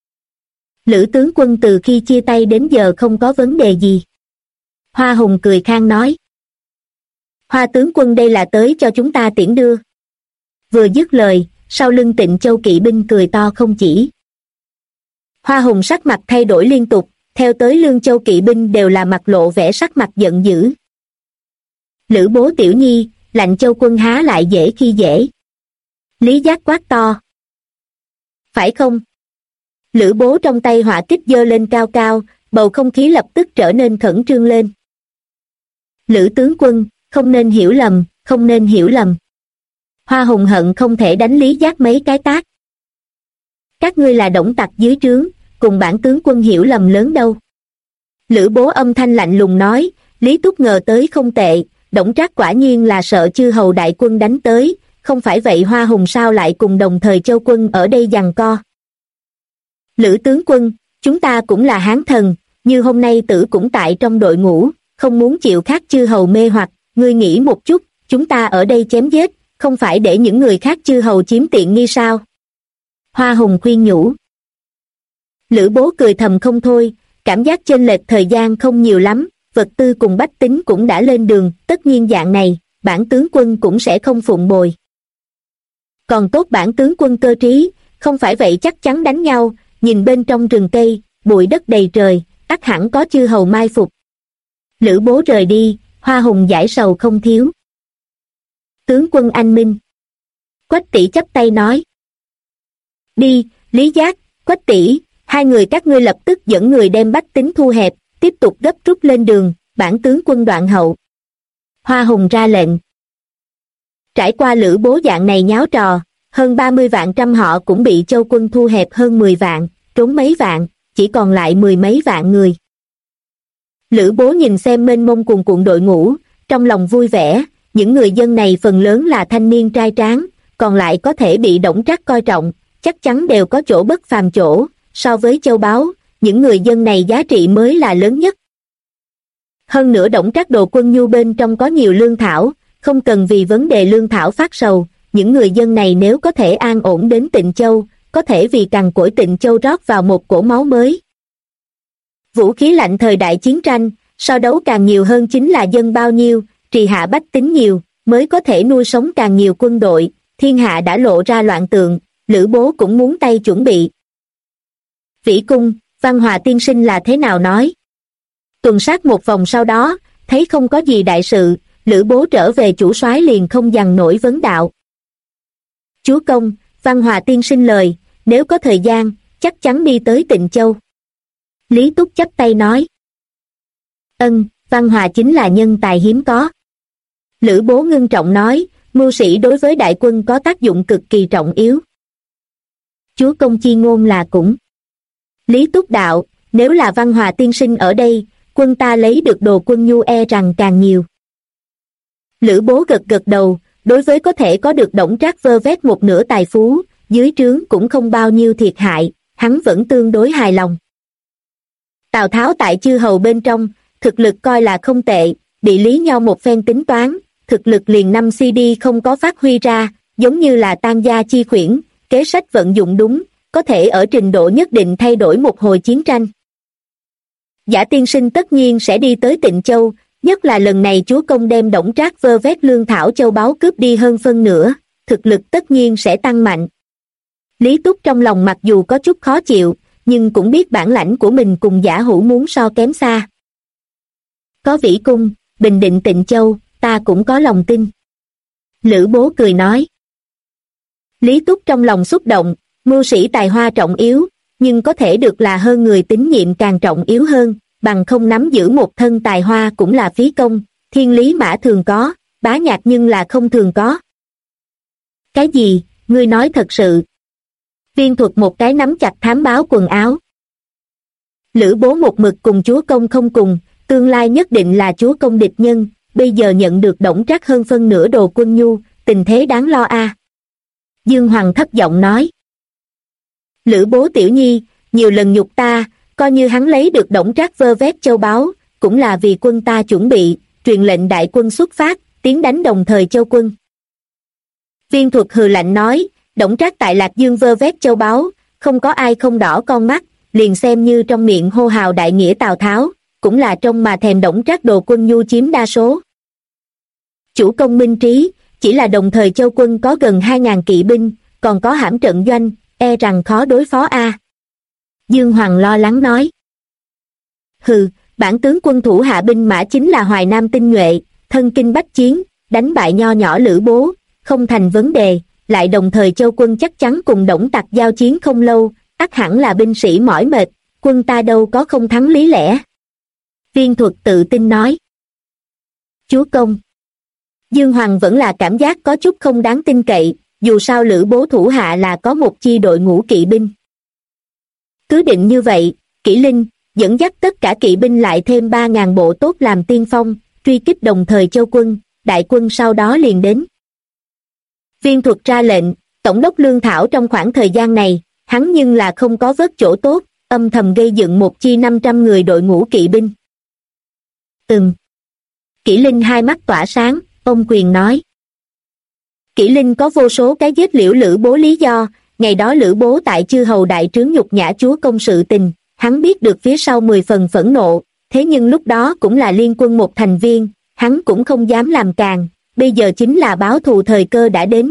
Lữ tướng quân từ khi chia tay đến giờ không có vấn đề gì. Hoa Hùng cười khang nói. Hoa tướng quân đây là tới cho chúng ta tiễn đưa. Vừa dứt lời, sau lưng Tịnh Châu kỵ binh cười to không chỉ. Hoa Hùng sắc mặt thay đổi liên tục, theo tới Lương Châu kỵ binh đều là mặt lộ vẻ sắc mặt giận dữ. Lữ Bố tiểu nhi, Lạnh Châu quân há lại dễ khi dễ. Lý Giác quát to. Phải không? Lữ Bố trong tay hỏa kích giơ lên cao cao, bầu không khí lập tức trở nên khẩn trương lên. Lữ tướng quân, không nên hiểu lầm, không nên hiểu lầm. Hoa Hùng hận không thể đánh Lý Giác mấy cái tát. Các ngươi là đổng tặc dưới trướng, cùng bản tướng quân hiểu lầm lớn đâu. Lữ Bố âm thanh lạnh lùng nói, Lý Túc ngờ tới không tệ, Đổng Trác quả nhiên là sợ chư hầu đại quân đánh tới, không phải vậy Hoa Hùng sao lại cùng đồng thời châu quân ở đây giằng co. Lữ tướng quân, Chúng ta cũng là hán thần, như hôm nay tử cũng tại trong đội ngũ, không muốn chịu khác chư hầu mê hoặc, ngươi nghĩ một chút, chúng ta ở đây chém giết, không phải để những người khác chư hầu chiếm tiện nghi sao? Hoa Hùng khuyên nhủ. Lữ Bố cười thầm không thôi, cảm giác chênh lệch thời gian không nhiều lắm, vật tư cùng bách tính cũng đã lên đường, tất nhiên dạng này, bản tướng quân cũng sẽ không phụng bồi. Còn tốt bản tướng quân cơ trí, không phải vậy chắc chắn đánh nhau, nhìn bên trong rừng cây, bụi đất đầy trời, ắt hẳn có chư hầu mai phục. Lữ Bố rời đi, Hoa Hùng giải sầu không thiếu. Tướng quân anh minh. Quách tỷ chắp tay nói. Đi, Lý Giác, Quách tỷ, hai người các ngươi lập tức dẫn người đem bách tính thu hẹp, tiếp tục gấp rút lên đường, bản tướng quân đoạn hậu. Hoa Hùng ra lệnh. Trải qua Lữ Bố dạng này nháo trò, hơn 30 vạn trăm họ cũng bị châu quân thu hẹp hơn 10 vạn, trốn mấy vạn, chỉ còn lại mười mấy vạn người. Lữ Bố nhìn xem mênh mông cuồn cuộn đội ngũ, trong lòng vui vẻ, những người dân này phần lớn là thanh niên trai tráng, còn lại có thể bị Đổng Trác coi trọng, chắc chắn đều có chỗ bất phàm chỗ, so với châu báu, những người dân này giá trị mới là lớn nhất. Hơn nữa Đổng Trác đồ quân nhu bên trong có nhiều lương thảo, không cần vì vấn đề lương thảo phát sầu, những người dân này nếu có thể an ổn đến Tịnh Châu, có thể vì cằn cỗi Tịnh Châu rót vào một cỗ máu mới. Vũ khí lạnh thời đại chiến tranh, so đấu càng nhiều hơn chính là dân bao nhiêu, trì hạ bách tính nhiều, mới có thể nuôi sống càng nhiều quân đội, thiên hạ đã lộ ra loạn tượng, Lữ Bố cũng muốn tay chuẩn bị. Vĩ Cung, Văn Hòa tiên sinh là thế nào nói? Tuần sát một vòng sau đó, thấy không có gì đại sự, Lữ Bố trở về chủ soái liền không dằn nổi vấn đạo. Chúa công, Văn Hòa tiên sinh lời, nếu có thời gian, chắc chắn đi tới Tịnh Châu. Lý Túc chắp tay nói. Văn Hòa chính là nhân tài hiếm có. Lữ Bố ngưng trọng nói, mưu sĩ đối với đại quân có tác dụng cực kỳ trọng yếu. Chúa công chi ngôn là cũng. Lý Túc đạo, nếu là Văn Hòa tiên sinh ở đây, quân ta lấy được đồ quân nhu e rằng càng nhiều. Lữ Bố gật gật đầu, đối với có thể có được Đổng Trác vơ vét một nửa tài phú, dưới trướng cũng không bao nhiêu thiệt hại, hắn vẫn tương đối hài lòng. Tào Tháo tại chư hầu bên trong, thực lực coi là không tệ, bị Lý Nho một phen tính toán, thực lực liền 5 CD không có phát huy ra, giống như là tan gia chi khuyển, kế sách vận dụng đúng, có thể ở trình độ nhất định thay đổi một hồi chiến tranh. Giả tiên sinh tất nhiên sẽ đi tới Tịnh Châu, nhất là lần này chúa công đem Đổng Trác vơ vét lương thảo châu báu cướp đi hơn phân nửa, thực lực tất nhiên sẽ tăng mạnh. Lý Túc trong lòng mặc dù có chút khó chịu, nhưng cũng biết bản lãnh của mình cùng Giả Hữu muốn so kém xa. Có Vĩ Cung, bình định Tịnh Châu, ta cũng có lòng tin. Lữ Bố cười nói. Lý Túc trong lòng xúc động, mưu sĩ tài hoa trọng yếu, nhưng có thể được là hơn người tín nhiệm càng trọng yếu hơn, bằng không nắm giữ một thân tài hoa cũng là phí công, thiên lý mã thường có, bá nhạc nhưng là không thường có. Cái gì, ngươi nói thật sự? Viên Thuật một cái nắm chặt thám báo quần áo. Lữ Bố một mực cùng chúa công không cùng, tương lai nhất định là chúa công địch nhân, bây giờ nhận được Đổng Trác hơn phân nửa đồ quân nhu, tình thế đáng lo a. Dương Hoàng thấp giọng nói. Lữ Bố tiểu nhi, nhiều lần nhục ta, coi như hắn lấy được Đổng Trác vơ vét châu báu, cũng là vì quân ta chuẩn bị, truyền lệnh đại quân xuất phát, tiến đánh đồng thời châu quân. Viên Thuật hừ lạnh nói, Đổng Trác tại Lạc Dương vơ vét châu báu, không có ai không đỏ con mắt, liền xem như trong miệng hô hào đại nghĩa Tào Tháo, cũng là trong mà thèm Đổng Trác đồ quân nhu chiếm đa số. Chủ công minh trí, chỉ là đồng thời châu quân có gần 2.000 kỵ binh, còn có hãm trận doanh, e rằng khó đối phó a. Dương Hoàng lo lắng nói. Hừ, bản tướng quân thủ hạ binh mã chính là Hoài Nam tinh nhuệ, thân kinh bách chiến, đánh bại nho nhỏ Lữ Bố, không thành vấn đề, lại đồng thời châu quân chắc chắn cùng Đổng Tặc giao chiến không lâu, ắt hẳn là binh sĩ mỏi mệt, quân ta đâu có không thắng lý lẽ. Viên Thuật tự tin nói. Chúa công. Dương Hoàng vẫn là cảm giác có chút không đáng tin cậy, dù sao Lữ Bố thủ hạ là có một chi đội ngũ kỵ binh. Cứ định như vậy, Kỷ Linh dẫn dắt tất cả kỵ binh lại thêm 3.000 bộ tốt làm tiên phong, truy kích đồng thời châu quân, đại quân sau đó liền đến. Viên Thuật ra lệnh, tổng đốc lương thảo trong khoảng thời gian này, hắn nhưng là không có vớt chỗ tốt, âm thầm gây dựng một chi 500 người đội ngũ kỵ binh. Kỷ Linh hai mắt tỏa sáng, ôm quyền nói. Kỷ Linh có vô số cái giết liễu Lữ Bố lý do, ngày đó Lữ Bố tại chư hầu đại trướng nhục nhã chúa công sự tình, hắn biết được phía sau 10 phần phẫn nộ, thế nhưng lúc đó cũng là liên quân một thành viên, hắn cũng không dám làm càng, bây giờ chính là báo thù thời cơ đã đến.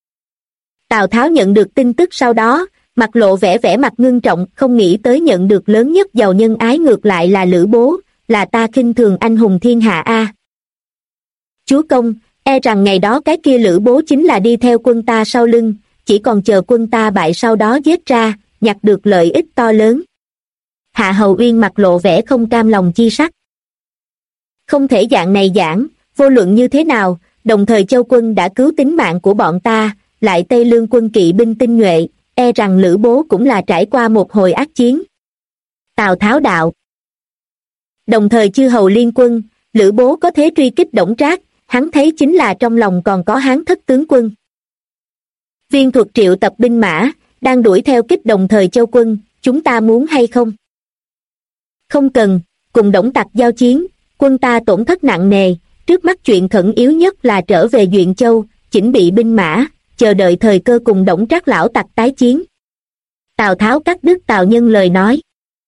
Tào Tháo nhận được tin tức sau đó, mặt lộ vẻ mặt ngưng trọng, không nghĩ tới nhận được lớn nhất giàu nhân ái ngược lại là Lữ Bố, là ta khinh thường anh hùng thiên hạ a. Chúa công, e rằng ngày đó cái kia Lữ Bố chính là đi theo quân ta sau lưng, chỉ còn chờ quân ta bại sau đó giết ra, nhặt được lợi ích to lớn. Hạ Hầu Uyên mặt lộ vẻ không cam lòng chi sắc. Không thể dạng này giảng, vô luận như thế nào, đồng thời Châu quân đã cứu tính mạng của bọn ta, lại Tây Lương quân kỵ binh tinh nhuệ, e rằng Lữ Bố cũng là trải qua một hồi ác chiến. Tào Tháo đạo. Đồng thời chư hầu liên quân, Lữ Bố có thế truy kích Đổng Trác, hắn thấy chính là trong lòng còn có Hán thất tướng quân. Viên Thuật triệu tập binh mã, đang đuổi theo kích đồng thời Châu quân, chúng ta muốn hay không? Không cần, cùng Đổng Tặc giao chiến, quân ta tổn thất nặng nề, trước mắt chuyện khẩn yếu nhất là trở về Duyện Châu, chỉnh bị binh mã, chờ đợi thời cơ cùng Đổng Trác lão tặc tái chiến. Tào Tháo cắt đứt Tào Nhân lời nói.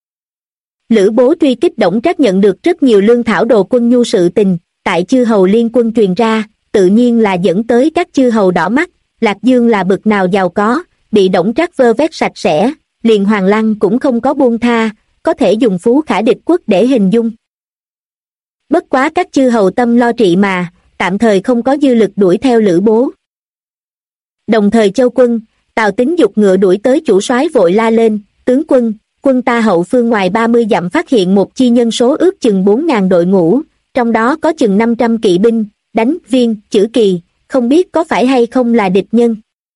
Lữ Bố truy kích Đổng Trác nhận được rất nhiều lương thảo đồ quân nhu sự tình, tại chư hầu liên quân truyền ra, tự nhiên là dẫn tới các chư hầu đỏ mắt, Lạc Dương là bực nào giàu có, bị Đổng Trác vơ vét sạch sẽ, liền Hoàng Lăng cũng không có buông tha, có thể dùng phú khả địch quốc để hình dung. Bất quá các chư hầu tâm lo trị mà, tạm thời không có dư lực đuổi theo Lữ Bố. Đồng thời Châu quân, Tào Tín giục ngựa đuổi tới chủ soái vội la lên, tướng quân, quân ta hậu phương ngoài 30 dặm phát hiện một chi nhân số ước chừng 4.000 đội ngũ, trong đó có chừng 500 kỵ binh, đánh Viên, Chữ Kỳ, không biết có phải hay không là địch nhân.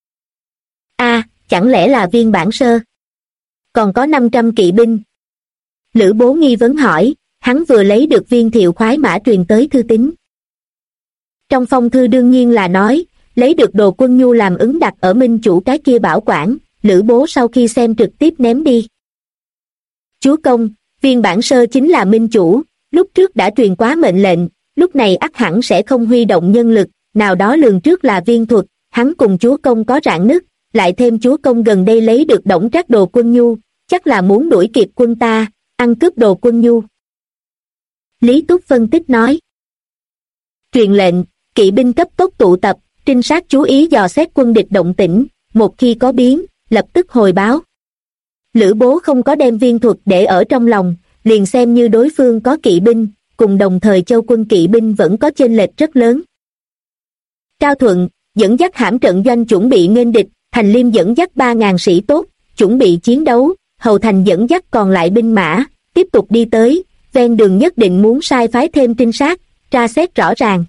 Chẳng lẽ là Viên Bản Sơ? Còn có 500 kỵ binh. Lữ Bố nghi vấn hỏi, hắn vừa lấy được Viên Thiệu khoái mã truyền tới thư tín. Trong phong thư đương nhiên là nói, lấy được đồ quân nhu làm ứng đặt ở minh chủ cái kia bảo quản, Lữ Bố sau khi xem trực tiếp ném đi. Chúa công, Viên Bản Sơ chính là minh chủ, lúc trước đã truyền quá mệnh lệnh, lúc này ắt hẳn sẽ không huy động nhân lực, nào đó lường trước là Viên Thuật, hắn cùng chúa công có rạn nứt, lại thêm chúa công gần đây lấy được Đổng Trác đồ quân nhu, chắc là muốn đuổi kịp quân ta, ăn cướp đồ quân nhu. Lý Túc phân tích nói. Truyền lệnh, kỵ binh cấp tốc tụ tập, trinh sát chú ý dò xét quân địch động tĩnh, một khi có biến, lập tức hồi báo. Lữ Bố không có đem Viên Thuật để ở trong lòng, liền xem như đối phương có kỵ binh, cùng đồng thời Châu quân kỵ binh vẫn có chênh lệch rất lớn. Cao Thuận, dẫn dắt hãm trận doanh chuẩn bị nghênh địch, Thành Liêm dẫn dắt 3.000 sĩ tốt, chuẩn bị chiến đấu, Hầu Thành dẫn dắt còn lại binh mã, tiếp tục đi tới, ven đường nhất định muốn sai phái thêm trinh sát, tra xét rõ ràng.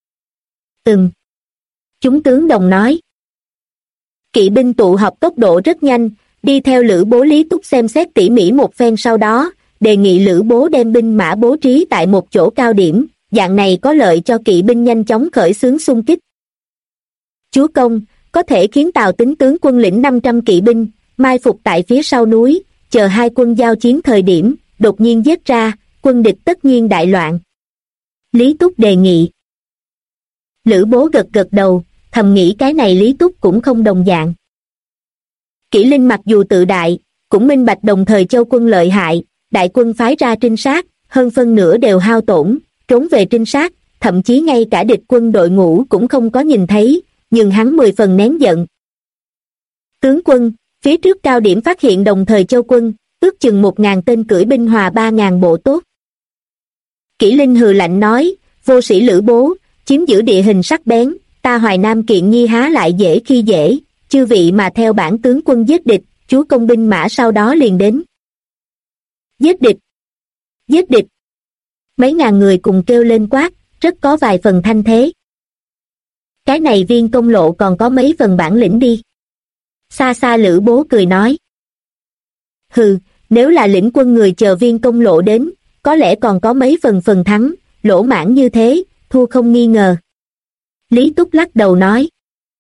Chúng tướng đồng nói. Kỵ binh tụ họp tốc độ rất nhanh, đi theo Lữ Bố. Lý Túc xem xét tỉ mỉ một phen sau đó, đề nghị Lữ Bố đem binh mã bố trí tại một chỗ cao điểm, dạng này có lợi cho kỵ binh nhanh chóng khởi xướng xung kích. Chúa công, có thể khiến Tào Tín tướng quân lĩnh 500 kỵ binh, mai phục tại phía sau núi, chờ hai quân giao chiến thời điểm, đột nhiên giết ra, quân địch tất nhiên đại loạn. Lý Túc đề nghị. Lữ Bố gật gật đầu, thầm nghĩ cái này Lý Túc cũng không đồng dạng. Kỷ Linh mặc dù tự đại, cũng minh bạch đồng thời Châu quân lợi hại, đại quân phái ra trinh sát, hơn phân nửa đều hao tổn, trốn về trinh sát, thậm chí ngay cả địch quân đội ngũ cũng không có nhìn thấy, nhưng hắn 10 phần nén giận. Tướng quân, phía trước cao điểm phát hiện đồng thời Châu quân, ước chừng 1.000 tên cưỡi binh hòa 3.000 bộ tốt. Kỷ Linh hừ lạnh nói, vô sĩ Lữ Bố, chiếm giữ địa hình sắc bén, ta Hoài Nam kiện nhi há lại dễ khi dễ, chư vị mà theo bản tướng quân giết địch, chúa công binh mã sau đó liền đến. Giết địch! Giết địch! Mấy ngàn người cùng kêu lên quát, rất có vài phần thanh thế. Cái này Viên Công Lộ còn có mấy phần bản lĩnh đi. Xa xa Lữ Bố cười nói. Hừ, nếu là lĩnh quân người chờ Viên Công Lộ đến, có lẽ còn có mấy phần thắng, lỗ mãn như thế, thua không nghi ngờ. Lý Túc lắc đầu nói.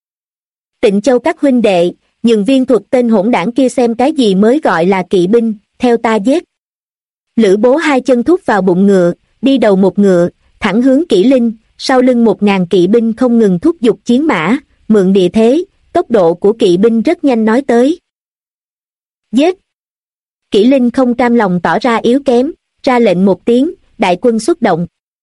Tịnh Châu các huynh đệ, nhường Viên Thuật tên hỗn đảng kia xem cái gì mới gọi là kỵ binh, theo ta giết. Lữ Bố hai chân thúc vào bụng ngựa, đi đầu một ngựa, thẳng hướng Kỷ Linh, sau lưng 1000 kỵ binh không ngừng thúc giục chiến mã, mượn địa thế, tốc độ của kỵ binh rất nhanh nói tới. Giết! Kỷ Linh không cam lòng tỏ ra yếu kém, ra lệnh một tiếng, đại quân xuất động.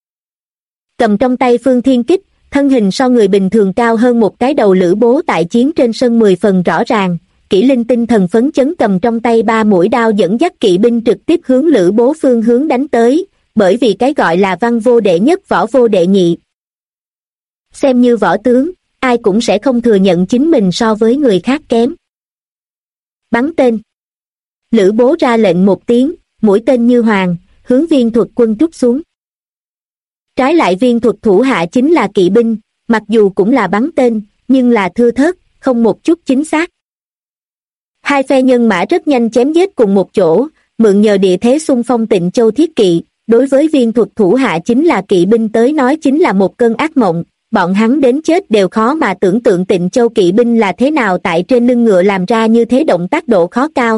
Cầm trong tay Phương Thiên Kích, thân hình so người bình thường cao hơn một cái đầu. Lữ Bố tại chiến trên sân 10 phần rõ ràng. Kỷ Linh tinh thần phấn chấn cầm trong tay 3 mũi đao dẫn dắt kỵ binh trực tiếp hướng Lữ Bố phương hướng đánh tới, bởi vì cái gọi là văn vô đệ nhất võ vô đệ nhị. Xem như võ tướng, ai cũng sẽ không thừa nhận chính mình so với người khác kém. Bắn tên. Lữ Bố ra lệnh một tiếng, mũi tên như hoàng, hướng viên thuật quân trút xuống. Trái lại viên thuật thủ hạ chính là kỵ binh, mặc dù cũng là bắn tên, nhưng là thưa thớt, không một chút chính xác. Hai phe nhân mã rất nhanh chém giết cùng một chỗ, mượn nhờ địa thế xung phong Tịnh Châu thiết kỵ, đối với viên thuật thủ hạ chính là kỵ binh tới nói chính là một cơn ác mộng, bọn hắn đến chết đều khó mà tưởng tượng Tịnh Châu kỵ binh là thế nào tại trên lưng ngựa làm ra như thế động tác độ khó cao.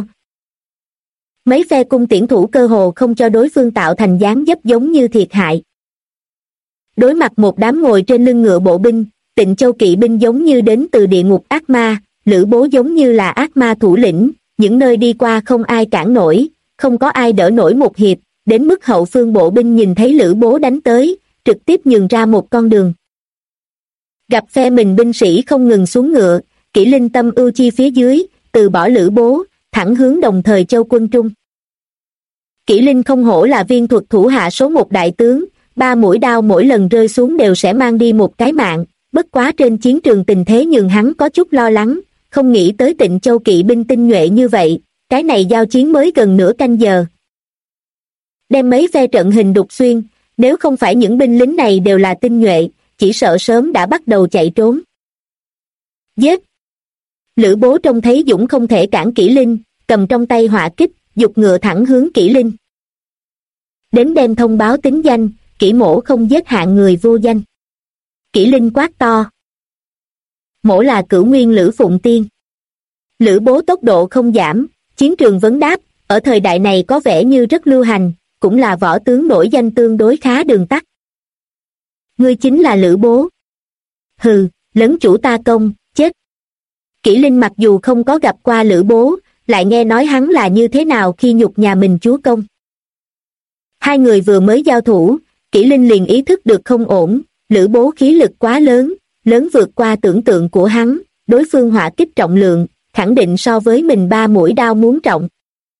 Mấy phe cung tiễn thủ cơ hồ không cho đối phương tạo thành dáng dấp giống như thiệt hại. Đối mặt một đám ngồi trên lưng ngựa bộ binh, Tịnh Châu kỵ binh giống như đến từ địa ngục ác ma, Lữ Bố giống như là ác ma thủ lĩnh, những nơi đi qua không ai cản nổi, không có ai đỡ nổi một hiệp, đến mức hậu phương bộ binh nhìn thấy Lữ Bố đánh tới, trực tiếp nhường ra một con đường. Gặp phe mình binh sĩ không ngừng xuống ngựa, Kỷ Linh tâm ưu chi phía dưới, từ bỏ Lữ Bố, thẳng hướng Đồng Thời Châu quân trung. Kỷ Linh không hổ là viên thuật thủ hạ số 1 đại tướng, 3 mũi đao mỗi lần rơi xuống đều sẽ mang đi một cái mạng, bất quá trên chiến trường tình thế nhường hắn có chút lo lắng, không nghĩ tới Tịnh Châu kỵ binh tinh nhuệ như vậy, cái này giao chiến mới gần nửa canh giờ. Đem mấy phe trận hình đục xuyên, nếu không phải những binh lính này đều là tinh nhuệ, chỉ sợ sớm đã bắt đầu chạy trốn. Giết! Lữ Bố trông thấy dũng không thể cản Kỷ Linh, cầm trong tay hỏa kích, giục ngựa thẳng hướng Kỷ Linh. Đến đem thông báo tính danh, Kỷ mỗ không giết hạng người vô danh. Kỷ Linh quát to. Mỗ là Cửu Nguyên Lữ Phụng Tiên. Lữ Bố tốc độ không giảm, chiến trường vấn đáp, ở thời đại này có vẻ như rất lưu hành, cũng là võ tướng nổi danh tương đối khá đường tắt. Ngươi chính là Lữ Bố. Hừ, lấn chủ ta công, chết. Kỷ Linh mặc dù không có gặp qua Lữ Bố, lại nghe nói hắn là như thế nào khi nhục nhà mình chúa công. Hai người vừa mới giao thủ, Kỷ Linh liền ý thức được không ổn, Lữ Bố khí lực quá lớn, lớn vượt qua tưởng tượng của hắn, đối phương hỏa kích trọng lượng, khẳng định so với mình 3 mũi đao muốn trọng.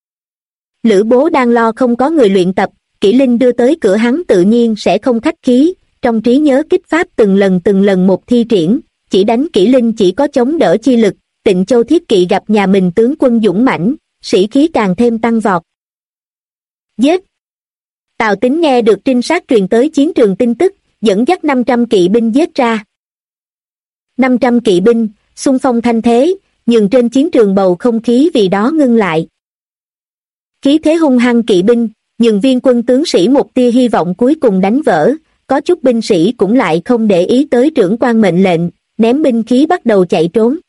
Lữ Bố đang lo không có người luyện tập, Kỷ Linh đưa tới cửa hắn tự nhiên sẽ không khách khí, trong trí nhớ kích pháp từng lần một thi triển, chỉ đánh Kỷ Linh chỉ có chống đỡ chi lực, Tịnh Châu thiết kỵ gặp nhà mình tướng quân dũng mãnh, sĩ khí càng thêm tăng vọt. Giết! Tào Tín nghe được trinh sát truyền tới chiến trường tin tức, dẫn dắt 500 kỵ binh giết ra. 500 kỵ binh, xung phong thanh thế, nhưng trên chiến trường bầu không khí vì đó ngưng lại. Khí thế hung hăng kỵ binh, nhưng viên quân tướng sĩ một tia hy vọng cuối cùng đánh vỡ, có chút binh sĩ cũng lại không để ý tới trưởng quan mệnh lệnh, ném binh khí bắt đầu chạy trốn.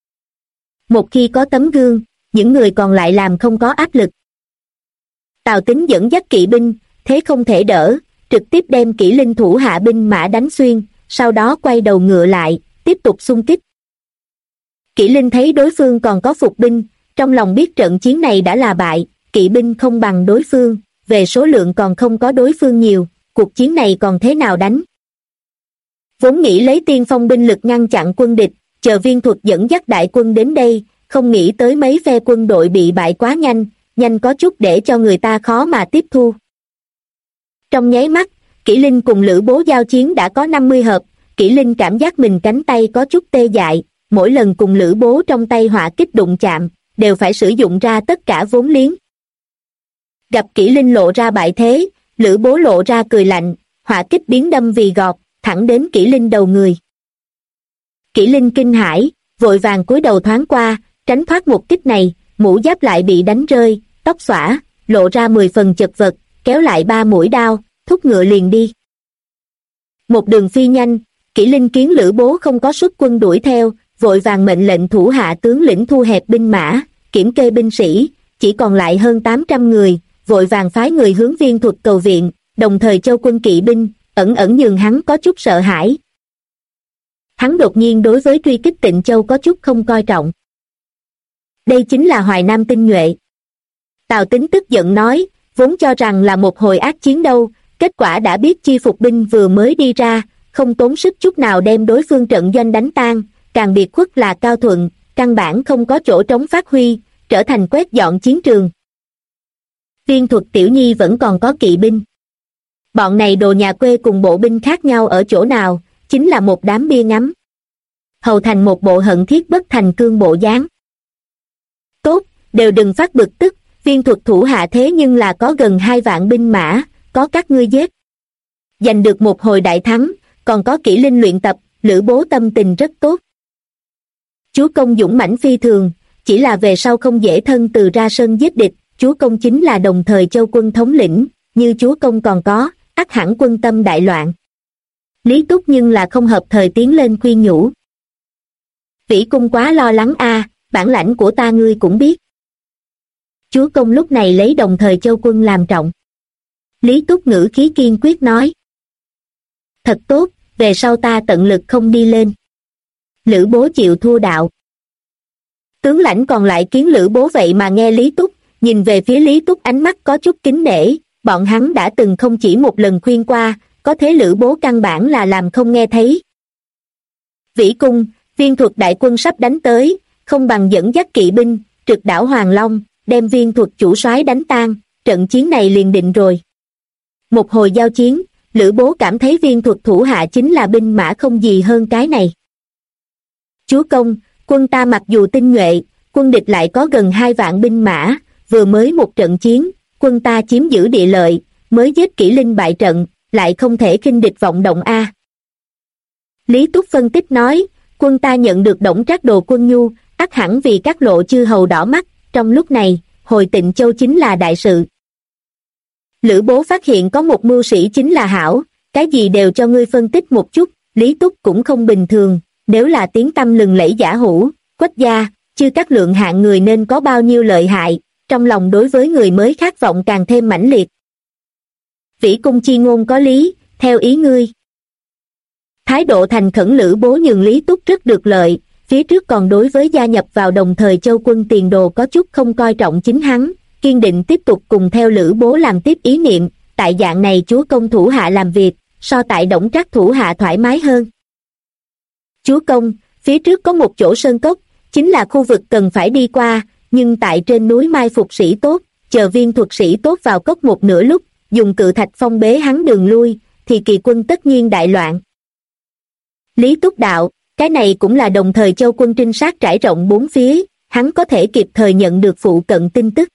Một khi có tấm gương, những người còn lại làm không có áp lực. Tào Tín dẫn dắt kỵ binh, thế không thể đỡ, trực tiếp đem Kỷ Linh thủ hạ binh mã đánh xuyên, sau đó quay đầu ngựa lại, tiếp tục xung kích. Kỷ Linh thấy đối phương còn có phục binh, trong lòng biết trận chiến này đã là bại, kỵ binh không bằng đối phương, về số lượng còn không có đối phương nhiều, cuộc chiến này còn thế nào đánh. Vốn nghĩ lấy tiên phong binh lực ngăn chặn quân địch, chờ viên thuật dẫn dắt đại quân đến đây, không nghĩ tới mấy phe quân đội bị bại quá nhanh có chút để cho người ta khó mà tiếp thu. Trong nháy mắt, Kỷ Linh cùng Lữ Bố giao chiến đã có 50 hợp, Kỷ Linh cảm giác mình cánh tay có chút tê dại, mỗi lần cùng Lữ Bố trong tay hỏa kích đụng chạm, đều phải sử dụng ra tất cả vốn liếng. Gặp Kỷ Linh lộ ra bại thế, Lữ Bố lộ ra cười lạnh, hỏa kích biến đâm vì gọt, thẳng đến Kỷ Linh đầu người. Kỷ Linh kinh hãi, vội vàng cúi đầu thoáng qua, tránh thoát một kích này, mũ giáp lại bị đánh rơi, tóc xõa, lộ ra 10 phần chật vật, kéo lại 3 mũi đao, thúc ngựa liền đi. Một đường phi nhanh, Kỷ Linh kiến Lữ Bố không có xuất quân đuổi theo, vội vàng mệnh lệnh thủ hạ tướng lĩnh thu hẹp binh mã, kiểm kê binh sĩ, chỉ còn lại hơn 800 người, vội vàng phái người hướng Viên Thuật cầu viện, đồng thời Châu quân kỵ binh, ẩn ẩn nhường hắn có chút sợ hãi. Hắn đột nhiên đối với truy kích Tịnh Châu có chút không coi trọng. Đây chính là Hoài Nam tinh nhuệ. Tào Tín tức giận nói, vốn cho rằng là một hồi ác chiến đâu, kết quả đã biết chi phục binh vừa mới đi ra, không tốn sức chút nào đem đối phương trận doanh đánh tan, càng biệt khuất là Cao Thuận, căn bản không có chỗ trống phát huy, trở thành quét dọn chiến trường. Viên Thuật tiểu nhi vẫn còn có kỵ binh. Bọn này đồ nhà quê cùng bộ binh khác nhau ở chỗ nào, chính là một đám bia ngắm. Hầu thành một bộ hận thiết bất thành cương bộ dáng. Tốt, đều đừng phát bực tức, Viên Thuật thủ hạ thế nhưng là có gần 2 vạn binh mã, có các ngươi giết. Giành được một hồi đại thắng, còn có kỹ linh luyện tập, Lữ Bố tâm tình rất tốt. Chúa công dũng mãnh phi thường, chỉ là về sau không dễ thân từ ra sân giết địch, chúa công chính là đồng thời Châu quân thống lĩnh, như chúa công còn có, ắt hẳn quân tâm đại loạn. Lý Túc nhưng là không hợp thời tiến lên khuyên nhủ. Vĩ cung quá lo lắng a, bản lãnh của ta ngươi cũng biết. Chúa công lúc này lấy đồng thời Châu quân làm trọng. Lý Túc ngữ khí kiên quyết nói. Thật tốt, về sau ta tận lực không đi lên. Lữ Bố chịu thua đạo. Tướng lãnh còn lại kiến Lữ Bố vậy mà nghe Lý Túc, nhìn về phía Lý Túc ánh mắt có chút kính nể, bọn hắn đã từng không chỉ một lần khuyên qua, có thế Lữ Bố căn bản là làm không nghe thấy. Vĩ cung, Viên Thuật đại quân sắp đánh tới, không bằng dẫn dắt kỵ binh, trực đảo Hoàng Long, đem Viên Thuật chủ soái đánh tan, trận chiến này liền định rồi. Một hồi giao chiến, Lữ Bố cảm thấy Viên Thuật thủ hạ chính là binh mã không gì hơn cái này. Chúa công, quân ta mặc dù tinh nhuệ, quân địch lại có gần 2 vạn binh mã, vừa mới một trận chiến, quân ta chiếm giữ địa lợi, mới giết kỹ linh bại trận, lại không thể khinh địch vọng động a. Lý Túc phân tích nói, quân ta nhận được Đổng Trác đồ quân nhu, ắt hẳn vì các lộ chư hầu đỏ mắt, trong lúc này, hồi Tịnh Châu chính là đại sự. Lữ Bố phát hiện có một mưu sĩ chính là hảo, cái gì đều cho ngươi phân tích một chút, Lý Túc cũng không bình thường, nếu là tiếng tăm lừng lẫy giả hủ, Quách gia, chư các lượng hạng người nên có bao nhiêu lợi hại, trong lòng đối với người mới khát vọng càng thêm mãnh liệt. Vĩ cung chi ngôn có lý, theo ý ngươi. Thái độ thành khẩn Lữ Bố nhường Lý Túc rất được lợi, phía trước còn đối với gia nhập vào đồng thời Châu quân tiền đồ có chút không coi trọng chính hắn, kiên định tiếp tục cùng theo Lữ Bố làm tiếp ý niệm, tại dạng này chúa công thủ hạ làm việc, so tại Đổng Trác thủ hạ thoải mái hơn. Chúa công, phía trước có một chỗ sơn cốc, chính là khu vực cần phải đi qua, nhưng tại trên núi mai phục sĩ tốt, chờ Viên Thuật sĩ tốt vào cốc một nửa lúc, dùng cự thạch phong bế hắn đường lui, thì kỳ quân tất nhiên đại loạn. Lý Túc đạo, cái này cũng là đồng thời Châu quân trinh sát trải rộng 4 phía, hắn có thể kịp thời nhận được phụ cận tin tức.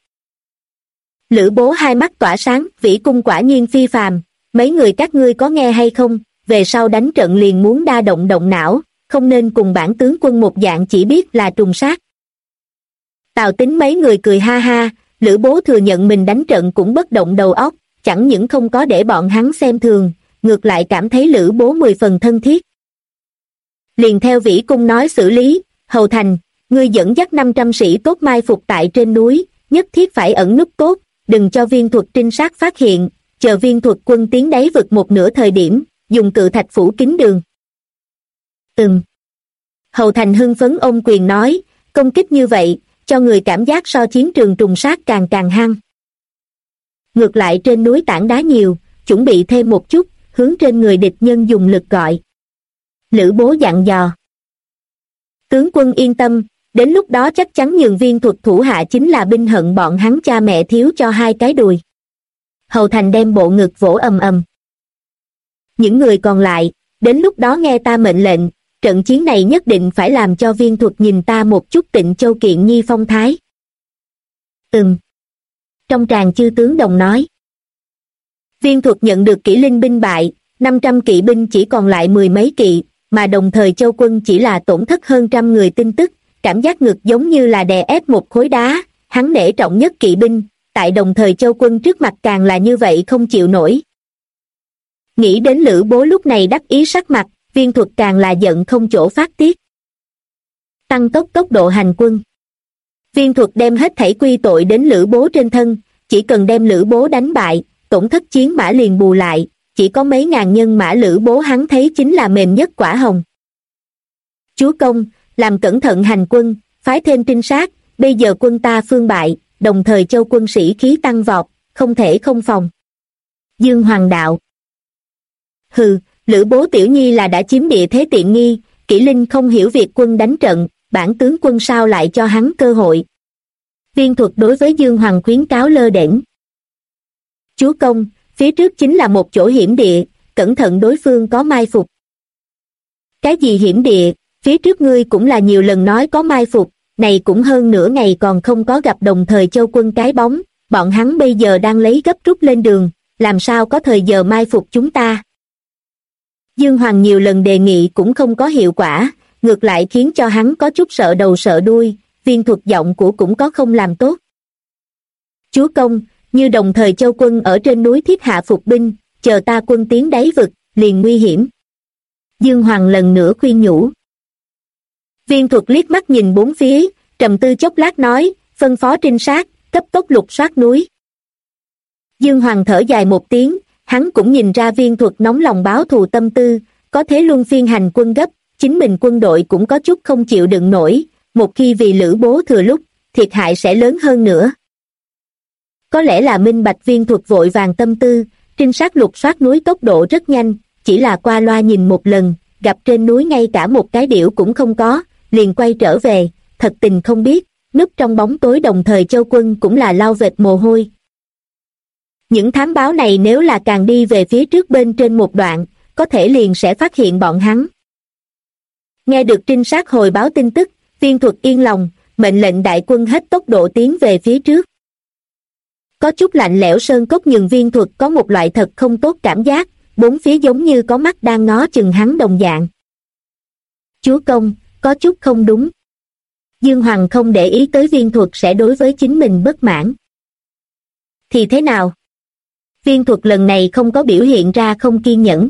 Lữ Bố hai mắt tỏa sáng, Vĩ cung quả nhiên phi phàm, mấy người các ngươi có nghe hay không, về sau đánh trận liền muốn đa động động não, không nên cùng bản tướng quân một dạng chỉ biết là trùng sát. Tào Tín mấy người cười ha ha, Lữ Bố thừa nhận mình đánh trận cũng bất động đầu óc, chẳng những không có để bọn hắn xem thường, ngược lại cảm thấy Lữ Bố 10 phần thân thiết. Liền theo Vĩ cung nói xử lý, Hầu Thành, ngươi dẫn dắt 500 sĩ tốt mai phục tại trên núi, nhất thiết phải ẩn núp tốt, đừng cho Viên Thuật trinh sát phát hiện, chờ Viên Thuật quân tiến đáy vực một nửa thời điểm, dùng cự thạch phủ kín đường. Hầu Thành hưng phấn ôm quyền nói, công kích như vậy, cho người cảm giác so chiến trường trùng sát càng hăng. Ngược lại trên núi tảng đá nhiều, chuẩn bị thêm một chút, hướng trên người địch nhân dùng lực gọi. Lữ Bố dặn dò. Tướng quân yên tâm, đến lúc đó chắc chắn nhường Viên Thuật thủ hạ chính là binh hận bọn hắn cha mẹ thiếu cho 2 cái đùi. Hầu Thành đem bộ ngực vỗ ầm ầm. Những người còn lại, đến lúc đó nghe ta mệnh lệnh, trận chiến này nhất định phải làm cho Viên Thuật nhìn ta một chút Tịnh Châu kiện nhi phong thái. Trong tràng chư tướng đồng nói. Viên Thuật nhận được kỷ linh binh bại, 500 kỵ binh chỉ còn lại 10 mấy kỵ, mà đồng thời Châu quân chỉ là tổn thất hơn 100 người tin tức, cảm giác ngực giống như là đè ép một khối đá, hắn nể trọng nhất kỵ binh, tại đồng thời Châu quân trước mặt càng là như vậy không chịu nổi. Nghĩ đến Lữ Bố lúc này đắc ý sắc mặt, Viên Thuật càng là giận không chỗ phát tiết. Tăng tốc tốc độ hành quân. Viên thuật đem hết thảy quy tội đến Lữ Bố trên thân, chỉ cần đem Lữ Bố đánh bại, tổn thất chiến mã liền bù lại, chỉ có mấy ngàn nhân mã Lữ Bố hắn thấy chính là mềm nhất quả hồng. Chúa công, làm cẩn thận hành quân, phái thêm trinh sát, bây giờ quân ta phương bại, đồng thời châu quân sĩ khí tăng vọt, không thể không phòng. Dương Hoàng đạo. Hừ, Lữ Bố tiểu nhi là đã chiếm địa thế tiện nghi, Kỷ Linh không hiểu việc quân đánh trận, bản tướng quân sao lại cho hắn cơ hội. Viên thuật đối với Dương Hoàng khuyến cáo lơ đễnh. Chúa công, phía trước chính là một chỗ hiểm địa, cẩn thận đối phương có mai phục. Cái gì hiểm địa, phía trước ngươi cũng là nhiều lần nói có mai phục, này cũng hơn nửa ngày còn không có gặp đồng thời châu quân cái bóng, bọn hắn bây giờ đang lấy gấp rút lên đường, làm sao có thời giờ mai phục chúng ta. Dương Hoàng nhiều lần đề nghị cũng không có hiệu quả, ngược lại khiến cho hắn có chút sợ đầu sợ đuôi, Viên thuật giọng của cũng có không làm tốt. Chúa công, như đồng thời châu quân ở trên núi thiết hạ phục binh, chờ ta quân tiến đáy vực, liền nguy hiểm. Dương Hoàng lần nữa khuyên nhủ. Viên thuật liếc mắt nhìn bốn phía, trầm tư chốc lát nói, phân phó trinh sát, cấp tốc lục soát núi. Dương Hoàng thở dài một tiếng, hắn cũng nhìn ra Viên thuật nóng lòng báo thù tâm tư, có thế luân phiên hành quân gấp, chính mình quân đội cũng có chút không chịu đựng nổi, một khi vì Lữ Bố thừa lúc, thiệt hại sẽ lớn hơn nữa. Có lẽ là minh bạch Viên thuật vội vàng tâm tư, trinh sát lục soát núi tốc độ rất nhanh, chỉ là qua loa nhìn một lần, gặp trên núi ngay cả một cái điểu cũng không có, liền quay trở về, thật tình không biết, núp trong bóng tối đồng thời châu quân cũng là lau vệt mồ hôi. Những thám báo này nếu là càng đi về phía trước bên trên một đoạn, có thể liền sẽ phát hiện bọn hắn. Nghe được trinh sát hồi báo tin tức, Viên thuật yên lòng, mệnh lệnh đại quân hết tốc độ tiến về phía trước. Có chút lạnh lẽo sơn cốc nhường Viên thuật có một loại thật không tốt cảm giác, bốn phía giống như có mắt đang ngó chừng hắn đồng dạng. Chúa công, có chút không đúng. Dương Hoàng không để ý tới Viên thuật sẽ đối với chính mình bất mãn. Thì thế nào? Viên thuật lần này không có biểu hiện ra không kiên nhẫn.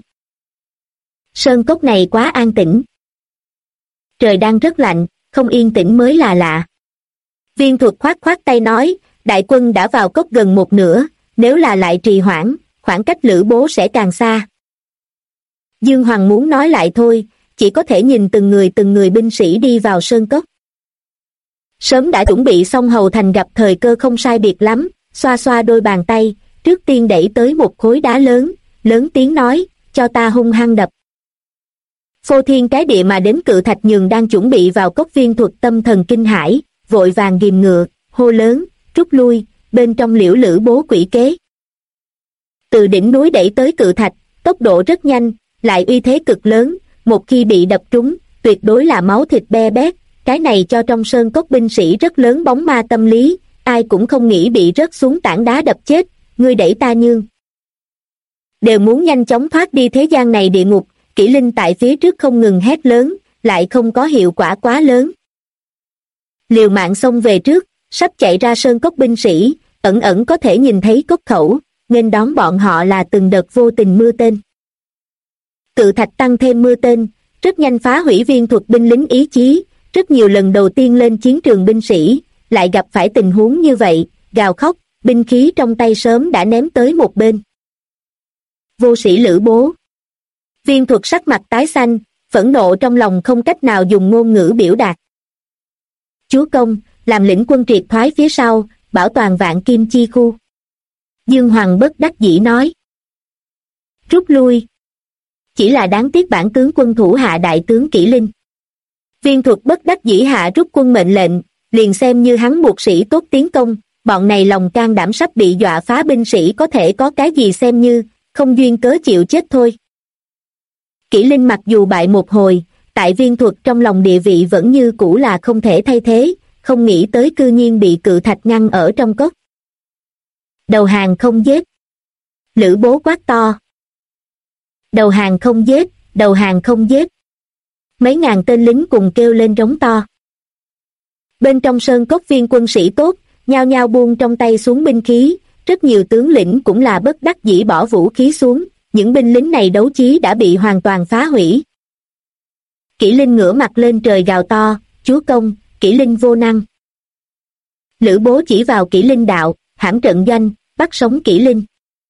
Sơn cốc này quá an tĩnh. Trời đang rất lạnh, không yên tĩnh mới là lạ. Viên thuật khoát khoát tay nói, đại quân đã vào cốc gần một nửa, nếu là lại trì hoãn, khoảng cách Lữ Bố sẽ càng xa. Dương Hoàng muốn nói lại thôi, chỉ có thể nhìn từng người binh sĩ đi vào sơn cốc. Sớm đã chuẩn bị xong Hầu Thành gặp thời cơ không sai biệt lắm, xoa xoa đôi bàn tay, trước tiên đẩy tới một khối đá lớn, lớn tiếng nói, cho ta hung hăng đập. Phô thiên cái địa mà đến cự thạch nhường đang chuẩn bị vào cốc. Viên thuật tâm thần kinh hãi, vội vàng ghìm ngựa, hô lớn, rút lui, bên trong liễu Lữ Bố quỷ kế. Từ đỉnh núi đẩy tới cự thạch, tốc độ rất nhanh, lại uy thế cực lớn, một khi bị đập trúng, tuyệt đối là máu thịt be bét, cái này cho trong sơn cốc binh sĩ rất lớn bóng ma tâm lý, ai cũng không nghĩ bị rớt xuống tảng đá đập chết, ngươi đẩy ta nhương. Đều muốn nhanh chóng thoát đi thế gian này địa ngục, Kỷ Linh tại phía trước không ngừng hét lớn, lại không có hiệu quả quá lớn. Liều mạng xông về trước, sắp chạy ra sơn cốc binh sĩ, ẩn ẩn có thể nhìn thấy cốc khẩu, nghênh đón bọn họ là từng đợt vô tình mưa tên. Cự thạch tăng thêm mưa tên, rất nhanh phá hủy Viên thuật binh lính ý chí, rất nhiều lần đầu tiên lên chiến trường binh sĩ, lại gặp phải tình huống như vậy, gào khóc, binh khí trong tay sớm đã ném tới một bên. Vô sĩ Lữ Bố. Viên thuật sắc mặt tái xanh, phẫn nộ trong lòng không cách nào dùng ngôn ngữ biểu đạt. Chúa công, làm lĩnh quân triệt thoái phía sau, bảo toàn Vạn Kim chi khu. Dương Hoàng bất đắc dĩ nói. Rút lui. Chỉ là đáng tiếc bản tướng quân thủ hạ đại tướng Kỷ Linh. Viên thuật bất đắc dĩ hạ rút quân mệnh lệnh, liền xem như hắn buộc sĩ tốt tiến công, bọn này lòng can đảm sắp bị dọa phá binh sĩ có thể có cái gì xem như, không duyên cớ chịu chết thôi. Kỷ Linh mặc dù bại một hồi, tại Viên thuật trong lòng địa vị vẫn như cũ là không thể thay thế, không nghĩ tới cư nhiên bị cự thạch ngăn ở trong cốc. Đầu hàng không giết. Lữ Bố quát to. Đầu hàng không giết, đầu hàng không giết. Mấy ngàn tên lính cùng kêu lên rống to. Bên trong sơn cốc viên quân sĩ tốt, nhao nhao buông trong tay xuống binh khí, rất nhiều tướng lĩnh cũng là bất đắc dĩ bỏ vũ khí xuống, những binh lính này đấu trí đã bị hoàn toàn phá hủy. Kỷ Linh ngửa mặt lên trời gào to, chúa công, Kỷ Linh vô năng. Lữ Bố chỉ vào Kỷ Linh đạo, hãm trận doanh, bắt sống Kỷ Linh.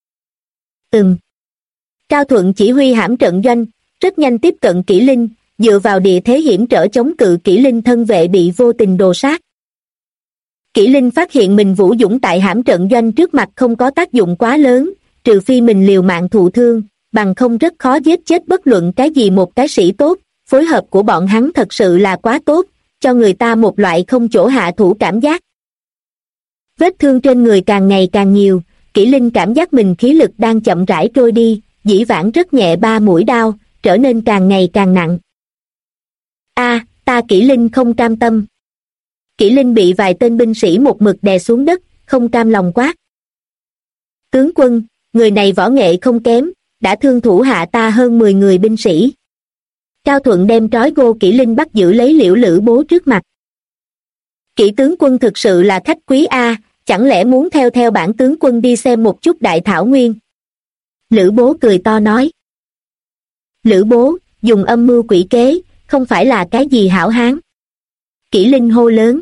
Cao Thuận chỉ huy hãm trận doanh, rất nhanh tiếp cận Kỷ Linh, dựa vào địa thế hiểm trở chống cự Kỷ Linh thân vệ bị vô tình đồ sát. Kỷ Linh phát hiện mình vũ dũng tại hãm trận doanh trước mặt không có tác dụng quá lớn, trừ phi mình liều mạng thụ thương, bằng không rất khó giết chết bất luận cái gì một cái sĩ tốt. Phối hợp của bọn hắn thật sự là quá tốt, cho người ta một loại không chỗ hạ thủ cảm giác. Vết thương trên người càng ngày càng nhiều, Kỷ Linh cảm giác mình khí lực đang chậm rãi trôi đi, dĩ vãng rất nhẹ 3 mũi đao, trở nên càng ngày càng nặng. Ta Kỷ Linh không cam tâm. Kỷ Linh bị vài tên binh sĩ một mực đè xuống đất, không cam lòng quát. Tướng quân, người này võ nghệ không kém, đã thương thủ hạ ta hơn 10 người binh sĩ. Cao Thuận đem trói gô Kỷ Linh bắt giữ lấy Liễu Lữ Bố trước mặt. Kỷ tướng quân thực sự là khách quý a, chẳng lẽ muốn theo bản tướng quân đi xem một chút đại thảo nguyên? Lữ Bố cười to nói. Lữ Bố, dùng âm mưu quỷ kế, không phải là cái gì hảo hán. Kỷ Linh hô lớn.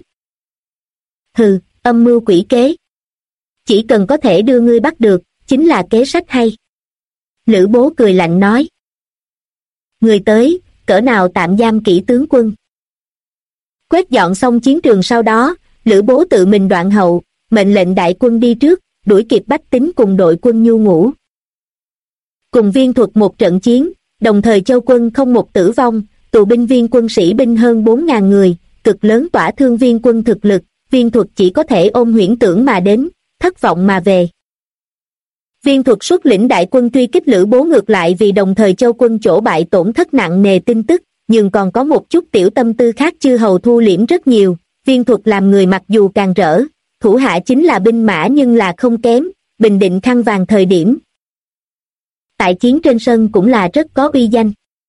Hừ, âm mưu quỷ kế. Chỉ cần có thể đưa ngươi bắt được, chính là kế sách hay. Lữ Bố cười lạnh nói. Người tới, cỡ nào tạm giam Kỷ tướng quân. Quét dọn xong chiến trường sau đó, Lữ Bố tự mình đoạn hậu, mệnh lệnh đại quân đi trước, đuổi kịp Bách Tính cùng đội quân Nhu Ngũ. Cùng Viên Thuật một trận chiến, đồng thời Châu quân không một tử vong, tù binh Viên quân sĩ binh hơn 4.000 người, cực lớn tỏa thương Viên quân thực lực, Viên Thuật chỉ có thể ôm huyễn tưởng mà đến, thất vọng mà về. Viên Thuật xuất lĩnh đại quân truy kích Lữ Bố ngược lại vì đồng thời Châu quân chỗ bại tổn thất nặng nề tin tức, nhưng còn có một chút tiểu tâm tư khác chư hầu thu liễm rất nhiều. Viên Thuật làm người mặc dù càng rỡ, thủ hạ chính là binh mã nhưng là không kém, bình định khăn vàng thời điểm. Tại chiến trên sân cũng là rất có uy danh.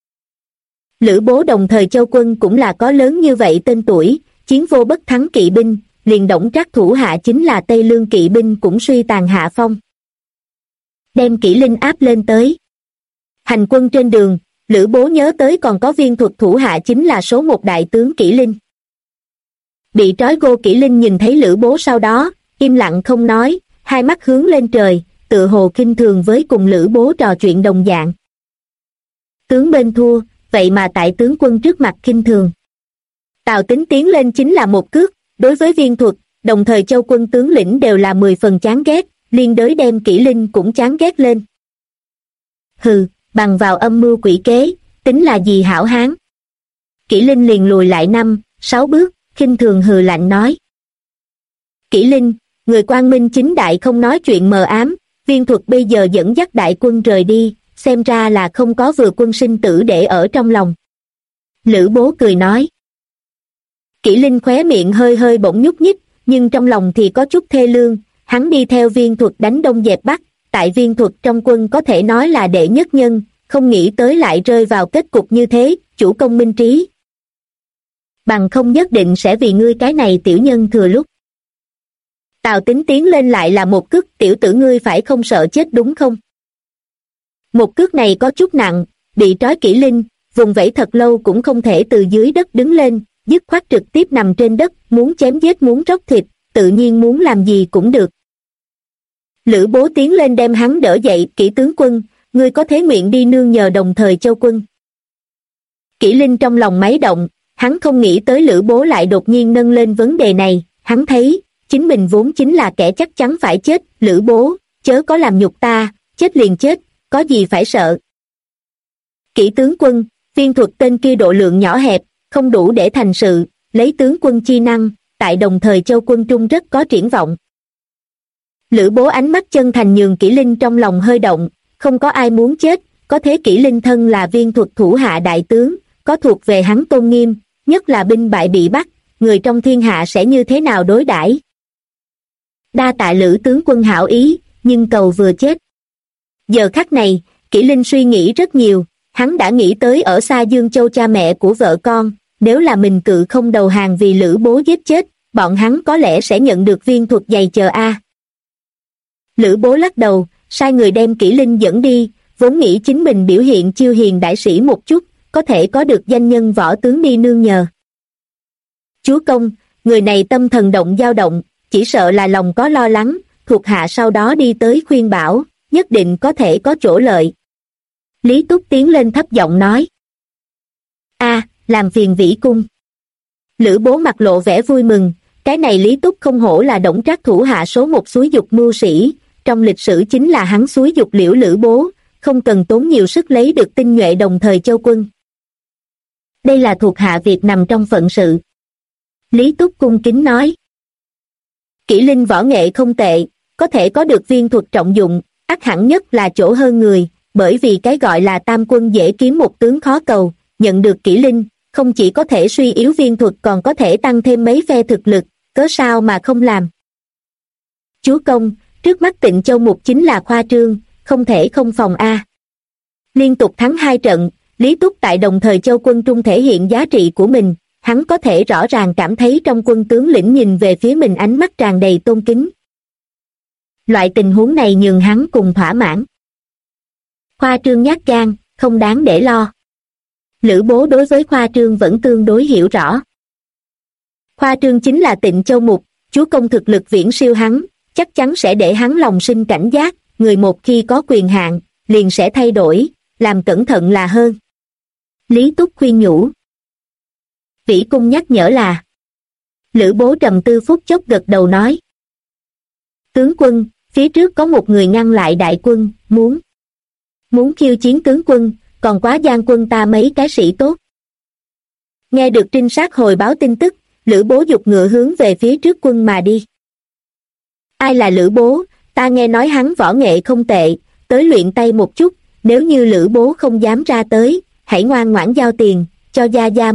Lữ Bố đồng thời Châu quân cũng là có lớn như vậy tên tuổi, chiến vô bất thắng kỵ binh, liền Đổng Trác thủ hạ chính là Tây Lương kỵ binh cũng suy tàn hạ phong. Đem Kỷ Linh áp lên tới. Hành quân trên đường, Lữ Bố nhớ tới còn có Viên Thuật thủ hạ chính là số 1 đại tướng Kỷ Linh. Bị trói gô Kỷ Linh nhìn thấy Lữ Bố sau đó, im lặng không nói, hai mắt hướng lên trời, tựa hồ khinh thường với cùng Lữ Bố trò chuyện đồng dạng. Tướng bên thua, vậy mà tại tướng quân trước mặt khinh thường. Tào Tín tiến lên chính là một cước, đối với Viên Thuật, đồng thời Châu quân tướng lĩnh đều là 10 phần chán ghét, liên đới đem Kỷ Linh cũng chán ghét lên. Hừ, bằng vào âm mưu quỷ kế, tính là gì hảo hán? Kỷ Linh liền lùi lại 5-6 bước, khinh thường hừ lạnh nói. Kỷ Linh, người quang minh chính đại không nói chuyện mờ ám, Viên Thuật bây giờ dẫn dắt đại quân rời đi, xem ra là không có vừa quân sinh tử để ở trong lòng. Lữ Bố cười nói. Kỷ Linh khóe miệng hơi hơi bỗng nhúc nhích, nhưng trong lòng thì có chút thê lương, hắn đi theo Viên Thuật đánh Đông dẹp Bắc, tại Viên Thuật trong quân có thể nói là đệ nhất nhân, không nghĩ tới lại rơi vào kết cục như thế, chủ công minh trí. Bằng không nhất định sẽ vì ngươi cái này tiểu nhân thừa lúc. Tào Tín tiến lên lại là một cước, tiểu tử ngươi phải không sợ chết đúng không? Một cước này có chút nặng, bị trói Kỷ Linh, vùng vẫy thật lâu cũng không thể từ dưới đất đứng lên, dứt khoát trực tiếp nằm trên đất, muốn chém giết muốn róc thịt, tự nhiên muốn làm gì cũng được. Lữ Bố tiến lên đem hắn đỡ dậy, Kỷ tướng quân, ngươi có thế nguyện đi nương nhờ đồng thời Châu quân. Kỷ Linh trong lòng máy động, hắn không nghĩ tới Lữ Bố lại đột nhiên nâng lên vấn đề này, hắn thấy, chính mình vốn chính là kẻ chắc chắn phải chết, Lữ Bố, chớ có làm nhục ta, chết liền chết, có gì phải sợ. Kỷ tướng quân, Viên Thuật tên kia độ lượng nhỏ hẹp, không đủ để thành sự, lấy tướng quân chi năng, tại đồng thời Châu quân trung rất có triển vọng. Lữ Bố ánh mắt chân thành nhường Kỷ Linh trong lòng hơi động, không có ai muốn chết, có thế Kỷ Linh thân là Viên Thuật thủ hạ đại tướng, có thuộc về hắn tôn nghiêm, nhất là binh bại bị bắt, người trong thiên hạ sẽ như thế nào đối đãi? Đa tạ Lữ tướng quân hảo ý, nhưng cầu vừa chết. Giờ khắc này, Kỷ Linh suy nghĩ rất nhiều, hắn đã nghĩ tới ở xa Dương Châu cha mẹ của vợ con, nếu là mình cự không đầu hàng vì Lữ Bố giết chết, bọn hắn có lẽ sẽ nhận được Viên Thuật giày chờ a. Lữ Bố lắc đầu, sai người đem Kỷ Linh dẫn đi, vốn nghĩ chính mình biểu hiện chiêu hiền đại sĩ một chút, có thể có được danh nhân võ tướng đi nương nhờ. Chúa công, người này tâm thần động dao động, chỉ sợ là lòng có lo lắng, thuộc hạ sau đó đi tới khuyên bảo, nhất định có thể có chỗ lợi. Lý Túc tiến lên thấp giọng nói. Làm phiền vĩ cung. Lữ Bố mặt lộ vẻ vui mừng, cái này Lý Túc không hổ là Đổng Trác thủ hạ số một xúi dục mưu sĩ, trong lịch sử chính là hắn xúi dục liễu Lữ Bố, không cần tốn nhiều sức lấy được tinh nhuệ đồng thời châu quân. Đây là thuộc hạ việc nằm trong phận sự. Lý Túc cung kính nói. Kỷ linh võ nghệ không tệ, có thể có được viên thuật trọng dụng, ắt hẳn nhất là chỗ hơn người, bởi vì cái gọi là tam quân dễ kiếm một tướng khó cầu, nhận được kỷ linh, không chỉ có thể suy yếu viên thuật còn có thể tăng thêm mấy phe thực lực, cớ sao mà không làm. Chúa công, trước mắt Tịnh Châu Mục chính là khoa trương, không thể không phòng a. Liên tục thắng 2 trận, Lý Túc tại Đồng Thời Châu quân trung thể hiện giá trị của mình, hắn có thể rõ ràng cảm thấy trong quân tướng lĩnh nhìn về phía mình ánh mắt tràn đầy tôn kính. Loại tình huống này nhường hắn cùng thỏa mãn. Khoa trương nhát gan, không đáng để lo. Lữ Bố đối với khoa trương vẫn tương đối hiểu rõ. Khoa trương chính là Tịnh Châu Mục, chúa công thực lực viễn siêu hắn, chắc chắn sẽ để hắn lòng sinh cảnh giác, người một khi có quyền hạn, liền sẽ thay đổi, làm cẩn thận là hơn. Lý Túc khuyên nhủ. Vĩ cung nhắc nhở là. Lữ Bố trầm tư phút chốc gật đầu nói. Tướng quân, phía trước có một người ngăn lại đại quân, muốn khiêu chiến tướng quân, còn quá gian quân ta mấy cái sĩ tốt. Nghe được trinh sát hồi báo tin tức, Lữ Bố giục ngựa hướng về phía trước quân mà đi. Ai là Lữ Bố? Ta nghe nói hắn võ nghệ không tệ, tới luyện tay một chút, nếu như Lữ Bố không dám ra tới, hãy ngoan ngoãn giao tiền, cho gia gia